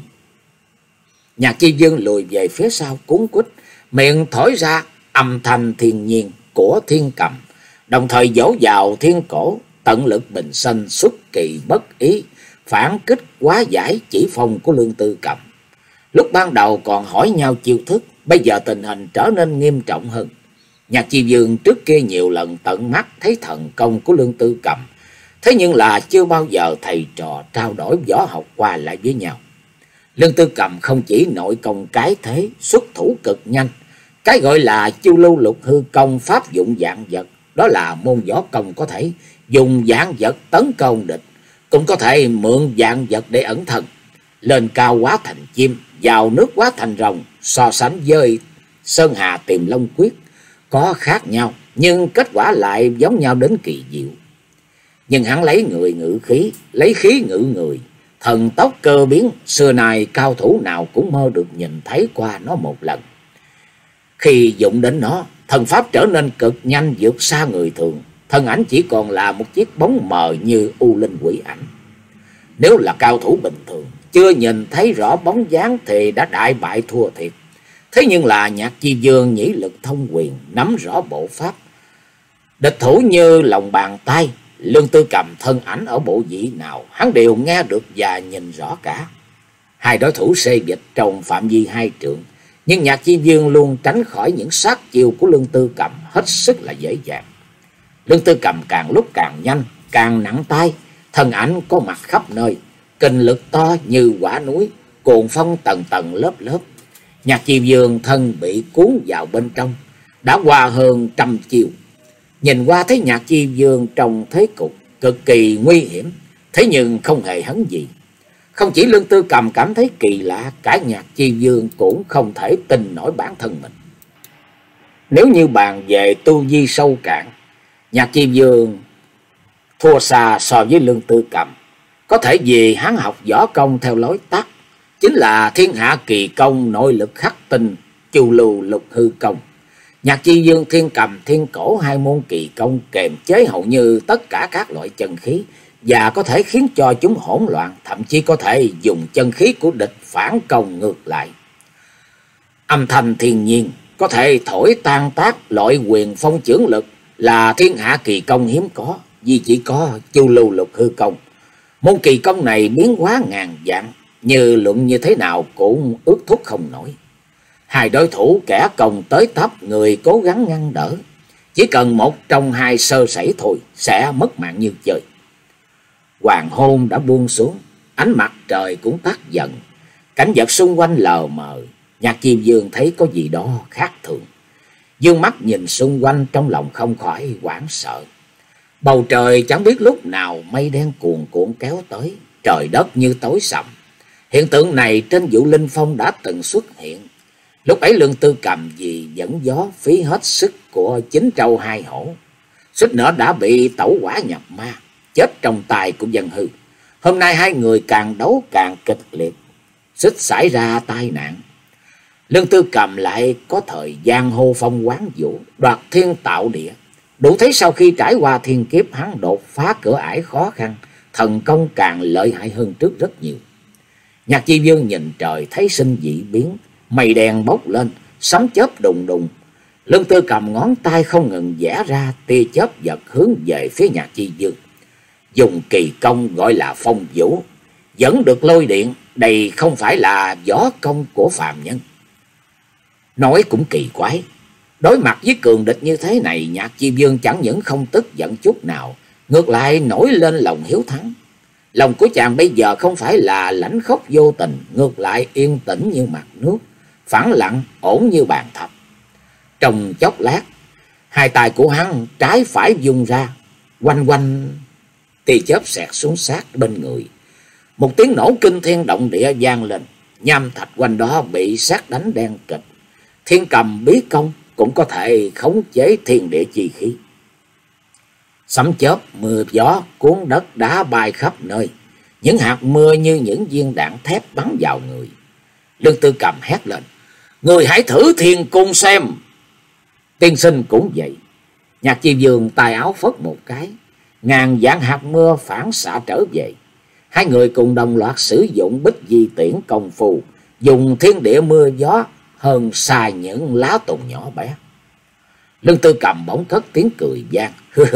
Nhạc Chi Dương lùi về phía sau cuốn quýt, miệng thổi ra âm thanh thiên nhiên của thiên cầm, đồng thời dỗ vào thiên cổ, tận lực bình sinh, xuất kỳ bất ý, phản kích quá giải chỉ phong của Lương Tư Cầm. Lúc ban đầu còn hỏi nhau chiêu thức, bây giờ tình hình trở nên nghiêm trọng hơn. Nhạc Chi Dương trước kia nhiều lần tận mắt thấy thần công của Lương Tư Cầm, thế nhưng là chưa bao giờ thầy trò trao đổi võ học qua lại với nhau. Lương Tư Cầm không chỉ nội công cái thế, xuất thủ cực nhanh. Cái gọi là Chu Lưu Lục Hư Công pháp dụng vạn vật, đó là môn võ công có thể dùng vạn vật tấn công địch, cũng có thể mượn vạn vật để ẩn thân. Lên cao hóa thành chim, vào nước hóa thành rồng, so sánh với Sơn Hà Tìm Long Quyết có khác nhau, nhưng kết quả lại giống nhau đến kỳ diệu. Nhưng hắn lấy người ngự khí, lấy khí ngự người, thần tốc cơ biến, xưa nay cao thủ nào cũng mơ được nhìn thấy qua nó một lần. Khi dụng đến nó, thần pháp trở nên cực nhanh, vượt xa người thường, thân ảnh chỉ còn là một chiếc bóng mờ như u linh quỷ ảnh. Nếu là cao thủ bình thường, chưa nhìn thấy rõ bóng dáng thì đã đại bại thua thiệt. Thế nhưng là Nhạc Chi Dương nhĩ lực thông quyền, nắm rõ bộ pháp, địch thủ như lòng bàn tay. Lương Tư Cầm thân ảnh ở bộ vị nào, hắn đều nghe được và nhìn rõ cả. Hai đối thủ xê dịch trong phạm vi hai trượng, nhưng Nhạc Chi Dương luôn tránh khỏi những sát chiêu của Lương Tư Cầm hết sức là dễ dàng. Lương Tư Cầm càng lúc càng nhanh, càng nặng tay, thân ảnh có mặt khắp nơi, kình lực to như quả núi, cuồn phong tầng tầng lớp lớp. Nhạc Chi Dương thân bị cuốn vào bên trong, đã qua hơn trăm chiêu. Nhìn qua thấy Nhạc Chi Dương trong thế cục cực kỳ nguy hiểm, thế nhưng không hề hấn gì. Không chỉ Lương Tư Cầm cảm thấy kỳ lạ, cả Nhạc Chi Dương cũng không thể tin nổi bản thân mình. Nếu như bàn về tu vi sâu cạn, Nhạc Chi Dương thua xa so với Lương Tư Cầm. Có thể vì hắn học võ công theo lối tắt, chính là thiên hạ kỳ công, nội lực khắc tinh, chu lưu lục hư công. Nhạc chi dương, thiên cầm, thiên cổ hai môn kỳ công kềm chế hầu như tất cả các loại chân khí và có thể khiến cho chúng hỗn loạn, thậm chí có thể dùng chân khí của địch phản công ngược lại. Âm thanh thiên nhiên có thể thổi tan tác loại quyền phong chưởng lực là thiên hạ kỳ công hiếm có, vì chỉ có chu lưu lục hư công. Môn kỳ công này biến hóa ngàn vạn, như luận như thế nào cũng ước thúc không nổi. Hai đối thủ kẻ công tới tấp, người cố gắng ngăn đỡ, chỉ cần một trong hai sơ sẩy thôi sẽ mất mạng như chơi. Hoàng hôn đã buông xuống, ánh mặt trời cũng tắt dần, cảnh vật xung quanh lờ mờ. Nhạc Chi Dương thấy có gì đó khác thường, dương mắt nhìn xung quanh, trong lòng không khỏi hoảng sợ. Bầu trời chẳng biết lúc nào mây đen cuồn cuộn kéo tới, trời đất như tối sầm. Hiện tượng này trên Vũ Linh Phong đã từng xuất hiện. Lúc ấy Lương Tư Cầm vì dẫn gió phí hết sức của chín trâu hai hổ, suýt nữa đã bị tẩu hỏa nhập ma, chết trong tay của dân hư. Hôm nay hai người càng đấu càng kịch liệt, suýt xảy ra tai nạn. Lương Tư Cầm lại có thời gian hô phong quán vũ, đoạt thiên tạo địa, đủ thấy sau khi trải qua thiên kiếp hắn đột phá cửa ải khó khăn, thần công càng lợi hại hơn trước rất nhiều. Nhạc Chi Dương nhìn trời thấy sinh dị biến, mây đen bốc lên, sấm chớp đùng đùng. Lương Tư Cầm ngón tay không ngừng vẽ ra tia chớp giật hướng về phía Nhạc Chi Dương, dùng kỳ công gọi là phong vũ, vẫn được lôi điện. Đây không phải là võ công của phàm nhân. Nói cũng kỳ quái, đối mặt với cường địch như thế này, Nhạc Chi Dương chẳng những không tức giận chút nào, ngược lại nổi lên lòng hiếu thắng. Lòng của chàng bây giờ không phải là lãnh khốc vô tình, ngược lại yên tĩnh như mặt nước, phẳng lặng ổn như bàn thạch. Trong chốc lát, hai tay của hắn trái phải vung ra, quanh quanh tia chớp xẹt xuống sát bên người. Một tiếng nổ kinh thiên động địa vang lên, nham thạch quanh đó bị sát đánh đen kịch. Thiên cầm bí công cũng có thể khống chế thiên địa chi khí. Sấm chớp, mưa gió cuốn đất đá bay khắp nơi, những hạt mưa như những viên đạn thép bắn vào người. Lương Tư Cầm hét lên: "Người hãy thử thiên cung xem." Tiên sinh cũng vậy. Nhạc Chi Dương tay áo phất một cái, ngàn vạn hạt mưa phản xạ trở về. Hai người cùng đồng loạt sử dụng bích di tiễn công phu, dùng thiên địa mưa gió hơn xa những lá tùng nhỏ bé. Lương Tư Cầm bỗng cất tiếng cười vang.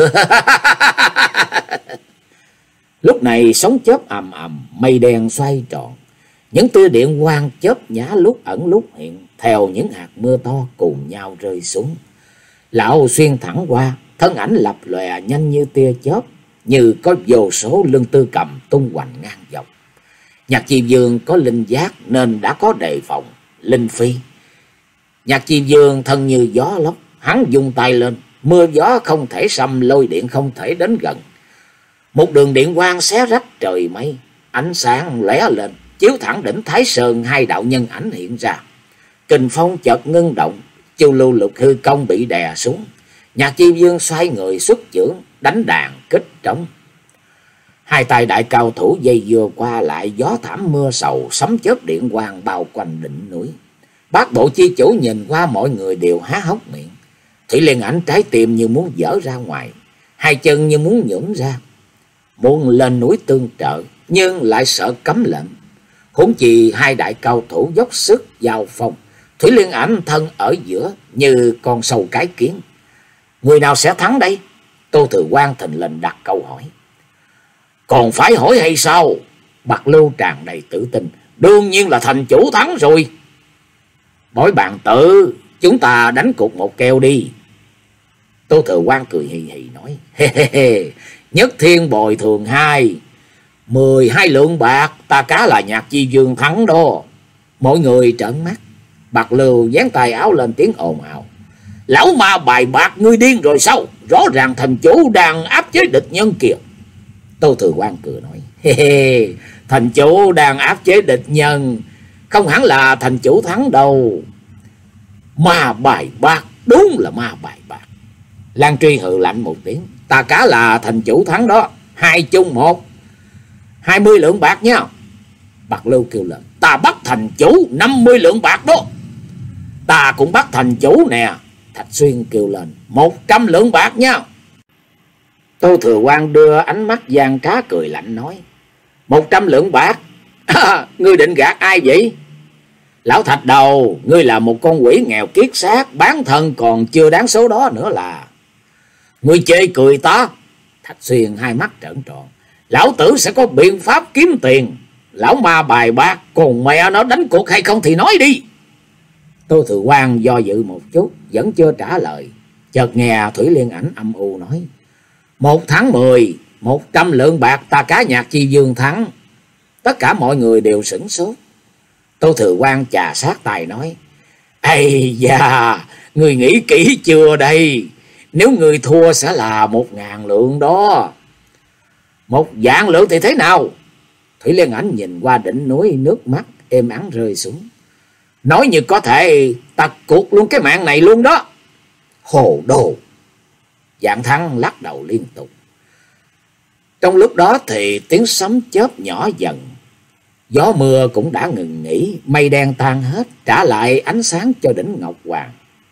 Lúc này sóng chớp ầm ầm, mây đen xoay tròn, những tia điện quang chớp nhá lúc ẩn lúc hiện, theo những hạt mưa to cùng nhau rơi xuống. Lão xuyên thẳng qua, thân ảnh lập lòe nhanh như tia chớp, như có vô số Lương Tư Cầm tung hoành ngang dọc. Nhạc Chi Dương có linh giác nên đã có đề phòng. Linh phi. Nhạc Chi Dương thân như gió lốc, hắn dùng tay lên, mưa gió không thể xâm, lôi điện không thể đến gần. Một đường điện quang xé rách trời mây, ánh sáng lóe lên, chiếu thẳng đỉnh Thái Sơn. Hai đạo nhân ảnh hiện ra, kình phong chợt ngưng động, chu lưu lục hư công bị đè xuống. Nhạc Chi Dương xoay người xuất chưởng, đánh đàn kích trống. Hai tay đại cao thủ dây dưa qua lại, gió thảm mưa sầu, sấm chớp điện quang bao quanh đỉnh núi. Bát bộ chi chủ nhìn qua, mọi người đều há hốc miệng. Thủy Liên Ảnh trái tim như muốn vỡ ra ngoài, hai chân như muốn nhũn ra, muốn lên núi tương trợ nhưng lại sợ cấm lệnh. Huống chi hai đại cao thủ dốc sức giao phong, Thủy Liên Ảnh thân ở giữa như con sâu cái kiến. Người nào sẽ thắng đây? Tô Thừa Quang thình lình đặt câu hỏi. Còn phải hỏi hay sao? Bạc Lưu tràn đầy tự tin. Đương nhiên là thành chủ thắng rồi. Bói bạn tự, chúng ta đánh cuộc một kèo đi. Tô Thừa Quang cười hì hì nói. He he he, nhất thiên bồi thường hai, mười hai lượng bạc, ta cá là Nhạc Chi Dương thắng đó. Mọi người trợn mắt. Bạc Lưu dán tay áo lên tiếng ồn ào. Lão ma bài bạc, ngươi điên rồi sao? Rõ ràng thành chủ đang áp chế địch nhân kìa. Tô Thừa Quang cười nói. He he, thành chủ đang áp chế địch nhân, không hẳn là thành chủ thắng đâu. Ma bài bạc, đúng là ma bài bạc. Lan Truy hừ lạnh một tiếng. Ta cá là thành chủ thắng đó. Hai chung một, hai mươi lượng bạc nha. Bạc Lưu kêu lên. Ta bắt thành chủ năm mươi lượng bạc đó. Ta cũng bắt thành chủ nè. Thạch Xuyên kêu lên. Một trăm lượng bạc nha. Tô Thừa Quang đưa ánh mắt gian trá cười lạnh nói. Một trăm lượng bạc? À, ngươi định gạt ai vậy? Lão Thạch Đầu, ngươi là một con quỷ nghèo kiết xác, bán thân còn chưa đáng số đó nữa là. Ngươi chê cười ta? Thạch Xuyên hai mắt trợn tròn. Lão tử sẽ có biện pháp kiếm tiền. Lão ma bài bạc, còn mẹ nó đánh cuộc hay không thì nói đi. Tô Thừa Quang do dự một chút, vẫn chưa trả lời. Chợt nghe Thủy Liên Ảnh âm u nói. Một tháng mười, một trăm lượng bạc ta cá Nhạc Chi Dương thắng. Tất cả mọi người đều sửng sốt. Tô Thừa Quang chà sát tài nói. Ây da, người nghĩ kỹ chưa đây? Nếu người thua sẽ là một ngàn lượng đó. Một vạn lượng thì thế nào? Thủy Liên Ảnh nhìn qua đỉnh núi, nước mắt êm ắng rơi xuống. Nói như có thể ta cuộc luôn cái mạng này luôn đó. Hồ đồ. Dạng Thắng lắc đầu liên tục. Trong lúc đó thì tiếng sấm chớp nhỏ dần. Gió mưa cũng đã ngừng nghỉ, mây đen tan hết, trả lại ánh sáng cho đỉnh Ngọc Hoàng.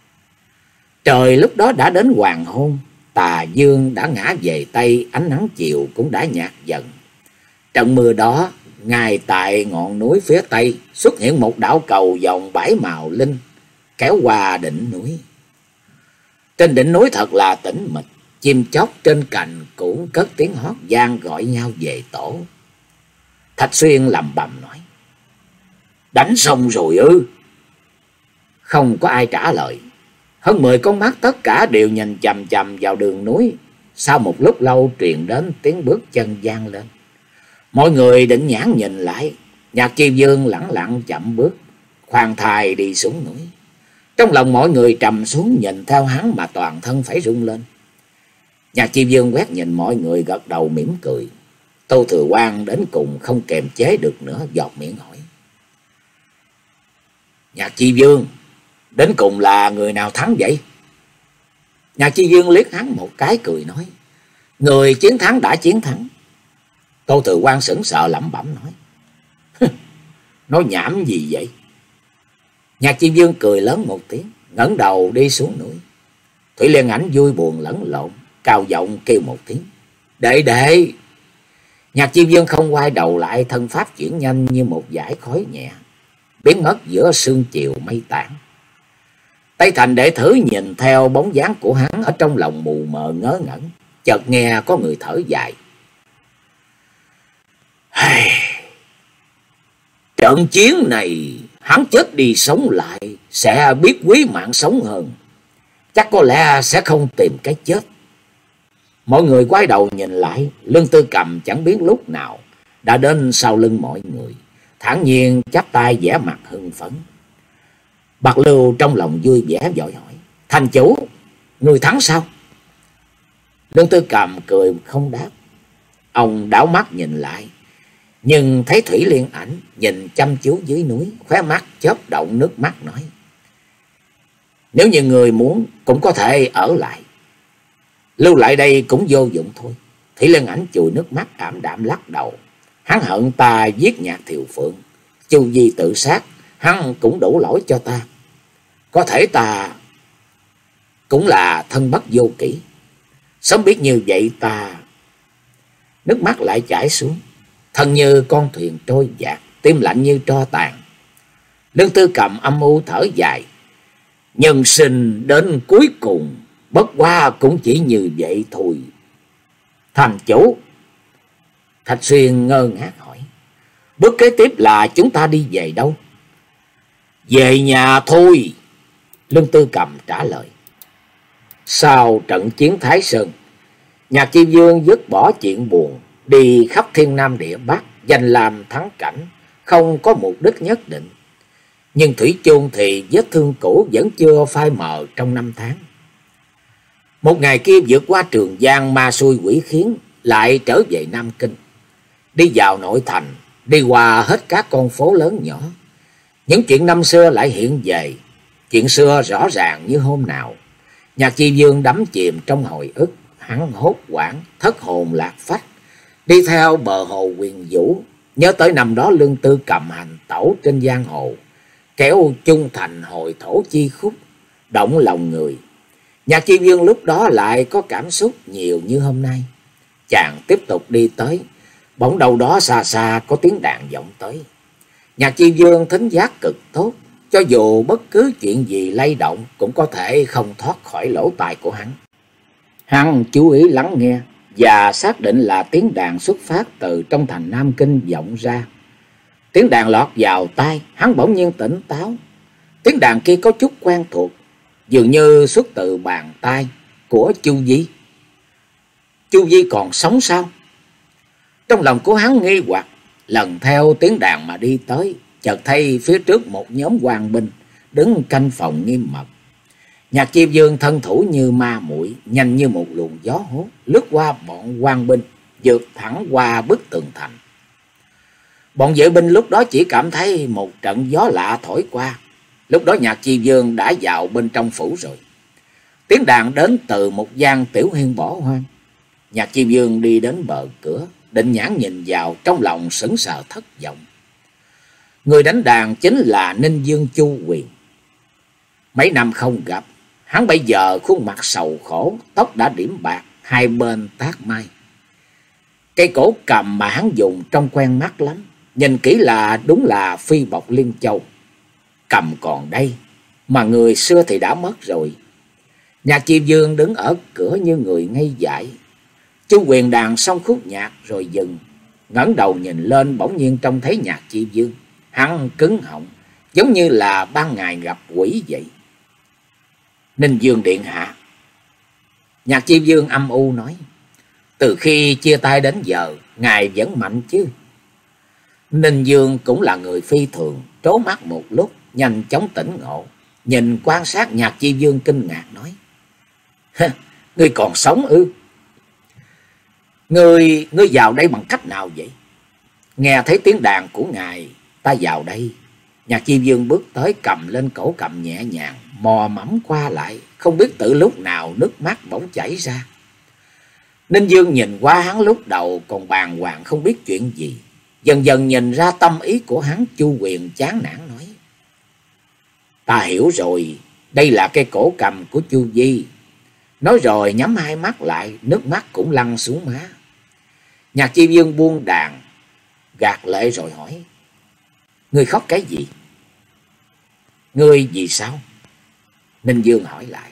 Trời lúc đó đã đến hoàng hôn, tà dương đã ngã về Tây, ánh nắng chiều cũng đã nhạt dần. Trận mưa đó, ngay tại ngọn núi phía Tây xuất hiện một đảo cầu vòng bảy màu linh, kéo qua đỉnh núi. Trên đỉnh núi thật là tĩnh mịch, chim chóc trên cành cũng cất tiếng hót vang gọi nhau về tổ. Thạch Xuyên lẩm bẩm nói. Đánh xong rồi ư? Không có ai trả lời. Hơn mười con mắt tất cả đều nhìn chằm chằm vào đường núi. Sau một lúc lâu truyền đến tiếng bước chân vang lên. Mọi người định nhãn nhìn lại. Nhạc Chi Dương lẳng lặng chậm bước, khoan thai đi xuống núi. Trong lòng mọi người trầm xuống, nhìn theo hắn mà toàn thân phải rung lên. Nhạc Chi Dương quét nhìn mọi người, gật đầu mỉm cười. Tô Thừa Quang đến cùng không kềm chế được nữa, giọt miệng hỏi. Nhạc Chi Dương, đến cùng là người nào thắng vậy? Nhạc Chi Dương liếc hắn một cái cười nói. Người chiến thắng đã chiến thắng. Tô Thừa Quang sững sờ lẩm bẩm nói. Nói nhảm gì vậy? Nhạc Chi Dương cười lớn một tiếng, ngẩng đầu đi xuống núi. Thủy Liên Ảnh vui buồn lẫn lộn, cao giọng kêu một tiếng. Đệ đệ! Nhạc Chi Dương không quay đầu lại, thân pháp chuyển nhanh như một dải khói nhẹ, biến mất giữa sương chiều mây tản. Tây Thành đệ tử nhìn theo bóng dáng của hắn, ở trong lòng mù mờ ngớ ngẩn. Chợt nghe có người thở dài. Trận chiến này hắn chết đi sống lại sẽ biết quý mạng sống hơn. Chắc có lẽ sẽ không tìm cái chết. Mọi người quay đầu nhìn lại, Lương Tư Cầm chẳng biết lúc nào đã đến sau lưng mọi người, thản nhiên chắp tay vẻ mặt hưng phấn. Bạc Lưu trong lòng vui vẻ vội hỏi. Thành chủ, người thắng sao? Lương Tư Cầm cười không đáp. Ông đảo mắt nhìn lại, nhưng thấy Thủy Liên Ảnh nhìn chăm chú dưới núi, khóe mắt chớp động nước mắt nói. Nếu như người muốn cũng có thể ở lại. Lưu lại đây cũng vô dụng thôi. Thủy Liên Ảnh chùi nước mắt ảm đạm lắc đầu. Hắn hận ta giết Nhạc Thiều Phượng, Chu Di tự sát, hắn cũng đủ lỗi cho ta. Có thể ta cũng là thân bất vô kỷ. Sớm biết như vậy ta... Nước mắt lại chảy xuống, thân như con thuyền trôi dạt, tim lạnh như tro tàn. Lương Tư Cầm âm u thở dài. Nhân sinh đến cuối cùng bất qua cũng chỉ như vậy thôi. Thành chủ. Thạch Xuyên ngơ ngác hỏi. Bước kế tiếp là chúng ta đi về đâu? Về nhà thôi. Lương Tư Cầm trả lời. Sau trận chiến Thái Sơn, Nhạc Chi Dương dứt bỏ chuyện buồn, đi khắp Thiên Nam Địa Bắc, danh làm thắng cảnh, không có mục đích nhất định. Nhưng thủy chung thì vết thương cũ vẫn chưa phai mờ trong năm tháng. Một ngày kia vượt qua Trường Giang ma xui quỷ khiến, lại trở về Nam Kinh. Đi vào nội thành, đi qua hết các con phố lớn nhỏ. Những chuyện năm xưa lại hiện về, chuyện xưa rõ ràng như hôm nào. Nhạc Chi Dương đắm chìm trong hồi ức, hắn hốt hoảng, thất hồn lạc phách, đi theo bờ hồ huyền vũ, nhớ tới năm đó Lương Tư Cầm hành tẩu trên giang hồ, kéo chung thành hồi thổ chi khúc, động lòng người. Nhạc Chi Dương lúc đó lại có cảm xúc nhiều như hôm nay. Chàng tiếp tục đi tới, bỗng đâu đó xa xa có tiếng đàn vọng tới. Nhạc Chi Dương thính giác cực tốt, cho dù bất cứ chuyện gì lay động cũng có thể không thoát khỏi lỗ tai của hắn. Hắn chú ý lắng nghe và xác định là tiếng đàn xuất phát từ trong thành Nam Kinh vọng ra. Tiếng đàn lọt vào tai, hắn bỗng nhiên tỉnh táo. Tiếng đàn kia có chút quen thuộc, dường như xuất từ bàn tay của Chu Di. Chu Di còn sống sao? Trong lòng của hắn nghi hoặc, lần theo tiếng đàn mà đi tới, chợt thấy phía trước một nhóm quan binh đứng canh phòng nghiêm mật. Nhạc Chi Dương thân thủ như ma muội, nhanh như một luồng gió hốt, lướt qua bọn quan binh, vượt thẳng qua bức tường thành. Bọn vệ binh lúc đó chỉ cảm thấy một trận gió lạ thổi qua. Lúc đó Nhạc Chi Dương đã vào bên trong phủ rồi. Tiếng đàn đến từ một gian tiểu hiên bỏ hoang. Nhạc Chi Dương đi đến bờ cửa, định nhãn nhìn vào, trong lòng sững sờ thất vọng. Người đánh đàn chính là Ninh Dương Chu Huyền. Mấy năm không gặp, hắn bây giờ khuôn mặt sầu khổ, tóc đã điểm bạc, hai bên tát mai. Cây cổ cầm mà hắn dùng trông quen mắt lắm, nhìn kỹ là đúng là phi bọc Liên Châu. Cầm còn đây, mà người xưa thì đã mất rồi. Nhạc Chi Dương đứng ở cửa như người ngây dại. Chu Huyền đàn xong khúc nhạc rồi dừng, ngẩng đầu nhìn lên, bỗng nhiên trông thấy Nhạc Chi Dương. Hắn cứng họng, giống như là ban ngày gặp quỷ vậy. Ninh Dương điện hạ. Nhạc Chi Dương âm u nói, từ khi chia tay đến giờ, ngài vẫn mạnh chứ? Ninh Dương cũng là người phi thường, trố mắt một lúc, nhanh chóng tỉnh ngộ, nhìn quan sát Nhạc Chi Dương kinh ngạc nói, ngươi còn sống ư? Ngươi, ngươi vào đây bằng cách nào vậy? Nghe thấy tiếng đàn của ngài, ta vào đây. Nhạc Chi Dương bước tới, cầm lên cổ cầm nhẹ nhàng, mò mẫm qua lại, không biết từ lúc nào nước mắt bỗng chảy ra. Ninh Dương nhìn qua hắn lúc đầu còn bàng hoàng không biết chuyện gì, dần dần nhìn ra tâm ý của hắn. Chu Huyền chán nản nói, ta hiểu rồi, đây là cây cổ cầm của Chu Di. Nói rồi nhắm hai mắt lại, nước mắt cũng lăn xuống má. Nhạc Chi Dương buông đàn, gạt lệ rồi hỏi, ngươi khóc cái gì? Ngươi vì sao? Ninh Dương hỏi lại.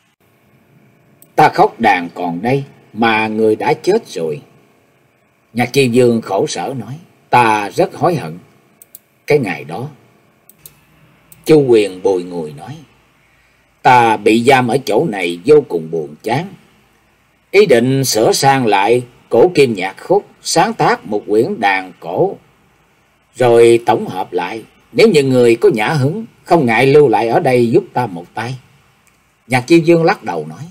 Ta khóc đàn còn đây, mà người đã chết rồi. Nhạc Chi Dương khổ sở nói, ta rất hối hận cái ngày đó. Chu Huyền bùi ngùi nói, ta bị giam ở chỗ này vô cùng buồn chán. Ý định sửa sang lại cổ kim nhạc khúc, sáng tác một quyển đàn cổ, rồi tổng hợp lại. Nếu như người có nhã hứng, không ngại lưu lại ở đây giúp ta một tay. Nhạc Chi Dương lắc đầu nói,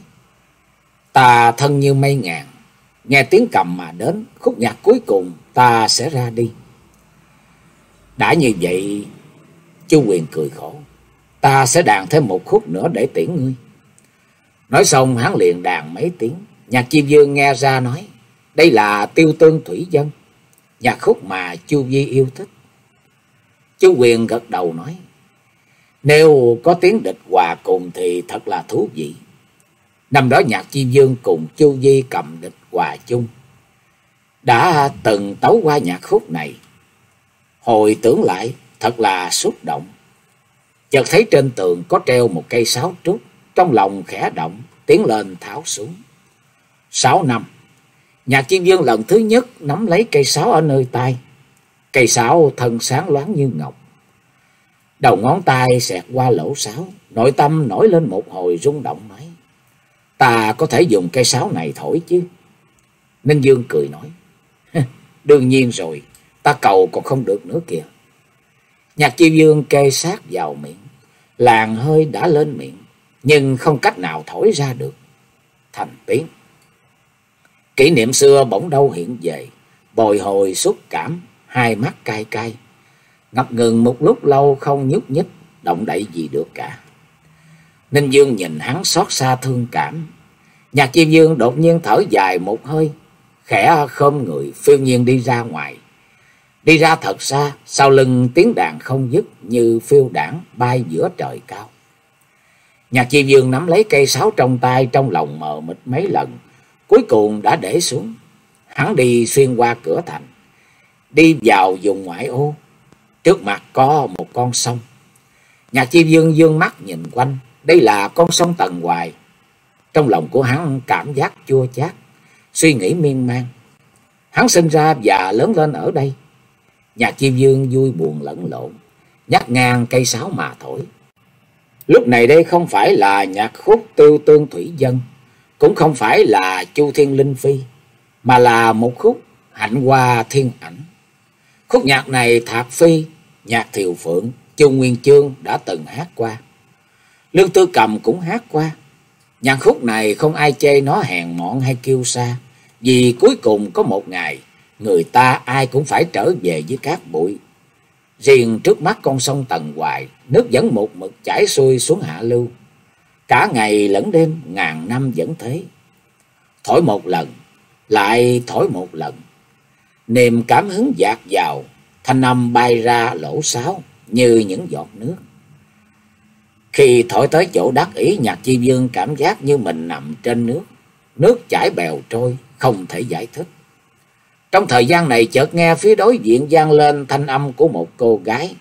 ta thân như mây ngàn, nghe tiếng cầm mà đến, khúc nhạc cuối cùng ta sẽ ra đi. Đã như vậy, Chu Huyền cười khổ, ta sẽ đàn thêm một khúc nữa để tiễn ngươi. Nói xong hắn liền đàn mấy tiếng. Nhạc Chi Dương nghe ra nói, đây là Tiêu Tương Thủy Dân, nhạc khúc mà Chu Di yêu thích. Chu Huyền gật đầu nói, nếu có tiếng địch hòa cùng thì thật là thú vị. Năm đó Nhạc Chi Dương cùng Chu Di cầm địch hòa chung, đã từng tấu qua nhạc khúc này. Hồi tưởng lại thật là xúc động. Chợt thấy trên tường có treo một cây sáo trúc, trong lòng khẽ động, tiến lên tháo xuống. Sáu năm, Nhạc Chi Dương lần thứ nhất nắm lấy cây sáo ở nơi tay. Cây sáo thân sáng loáng như ngọc. Đầu ngón tay xẹt qua lỗ sáo, nội tâm nổi lên một hồi rung động nói, ta có thể dùng cây sáo này thổi chứ? Ninh Dương cười nói, đương nhiên rồi, ta cầu còn không được nữa kìa. Nhạc Chi Dương kê sát vào miệng, làn hơi đã lên miệng, nhưng không cách nào thổi ra được thành tiếng. Kỷ niệm xưa bỗng đâu hiện về, bồi hồi xúc cảm, hai mắt cay cay, ngập ngừng một lúc lâu không nhúc nhích, động đậy gì được cả. Ninh Dương nhìn hắn xót xa thương cảm. Nhạc Chi Dương đột nhiên thở dài một hơi, khẽ khom người phiêu nhiên đi ra ngoài. Đi Đi ra thật xa, sau lưng tiếng đàn không dứt như phiêu đãng bay giữa trời cao. Nhạc Chi Dương nắm lấy cây sáo trong tay, trong lòng mờ mịt mấy lần, cuối cùng đã để xuống. Hắn đi xuyên qua cửa thành, đi vào vùng ngoại ô. Trước mặt có một con sông. Nhạc Chi Dương dương mắt nhìn quanh, đây là con sông Tần Hoài. Trong lòng của hắn cảm giác chua chát, suy nghĩ miên man. Hắn sinh ra và lớn lên ở đây. Nhạc Chi Dương vui buồn lẫn lộn, nhắc ngang cây sáo mà thổi. Lúc này đây không phải là nhạc khúc Tiêu Tương Thủy Dân, cũng không phải là Chu Thiên Linh Phi, mà là một khúc Hạnh Hoa Thiên Ảnh. Khúc nhạc này Thạc Phi, Nhạc Thiều Phượng, Chu Nguyên Chương đã từng hát qua. Lương Tư Cầm cũng hát qua. Nhạc khúc này không ai chê nó hèn mọn hay kiêu sa, vì cuối cùng có một ngày người ta ai cũng phải trở về với cát bụi. Riêng trước mắt con sông Tần Hoài, nước vẫn một mực chảy xuôi xuống hạ lưu. Cả ngày lẫn đêm, ngàn năm vẫn thế. Thổi một lần, lại thổi một lần. Niềm cảm hứng dạt dào, thanh âm bay ra lỗ sáo như những giọt nước. Khi thổi tới chỗ đắc ý, Nhạc Chi Dương cảm giác như mình nằm trên nước. Nước chảy bèo trôi, không thể giải thích. Trong thời gian này chợt nghe phía đối diện vang lên thanh âm của một cô gái.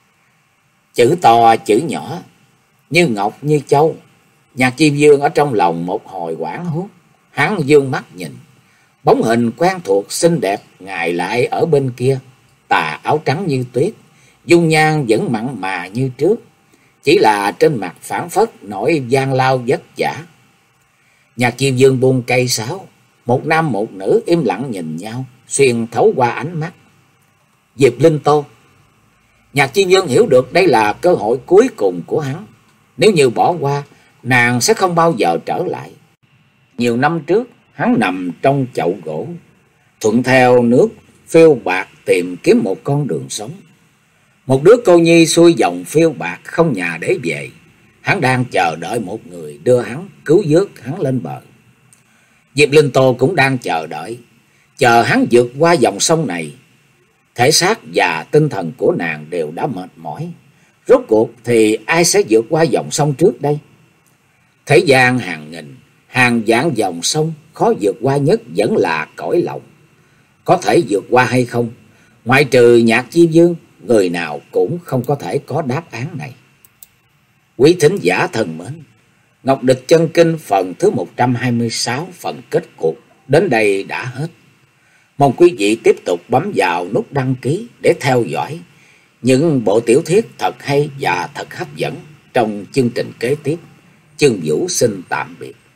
Chữ to chữ nhỏ, như ngọc như châu. Nhạc Chi Dương ở trong lòng một hồi hoảng hốt. Hắn dương mắt nhìn, bóng hình quen thuộc xinh đẹp ngài lại ở bên kia. Tà áo trắng như tuyết, dung nhan vẫn mặn mà như trước, chỉ là trên mặt phảng phất nỗi gian lao vất vả. Nhạc Chi Dương buông cây sáo, một nam một nữ im lặng nhìn nhau, xuyên thấu qua ánh mắt. Diệp Linh Tô. Nhạc Chi Dương hiểu được đây là cơ hội cuối cùng của hắn. Nếu như bỏ qua, nàng sẽ không bao giờ trở lại. Nhiều năm trước, hắn nằm trong chậu gỗ, thuận theo nước phiêu bạc tìm kiếm một con đường sống. Một đứa cô nhi xuôi dòng phiêu bạc không nhà để về. Hắn đang chờ đợi một người đưa hắn, cứu vớt hắn lên bờ. Diệp Linh Tô cũng đang chờ đợi, chờ hắn vượt qua dòng sông này. Thể xác và tinh thần của nàng đều đã mệt mỏi. Rốt cuộc thì ai sẽ vượt qua dòng sông trước đây? Thế gian hàng nghìn, hàng vạn dòng sông, khó vượt qua nhất vẫn là cõi lòng. Có thể vượt qua hay không, ngoại trừ Nhạc Chi Dương, người nào cũng không có thể có đáp án này. Quý thính giả thân mến, Ngọc Địch Chân Kinh phần thứ một trăm hai mươi sáu, phần kết cục đến đây đã hết. Mong quý vị tiếp tục bấm vào nút đăng ký để theo dõi những bộ tiểu thuyết thật hay và thật hấp dẫn trong chương trình kế tiếp. Chương Vũ xin tạm biệt.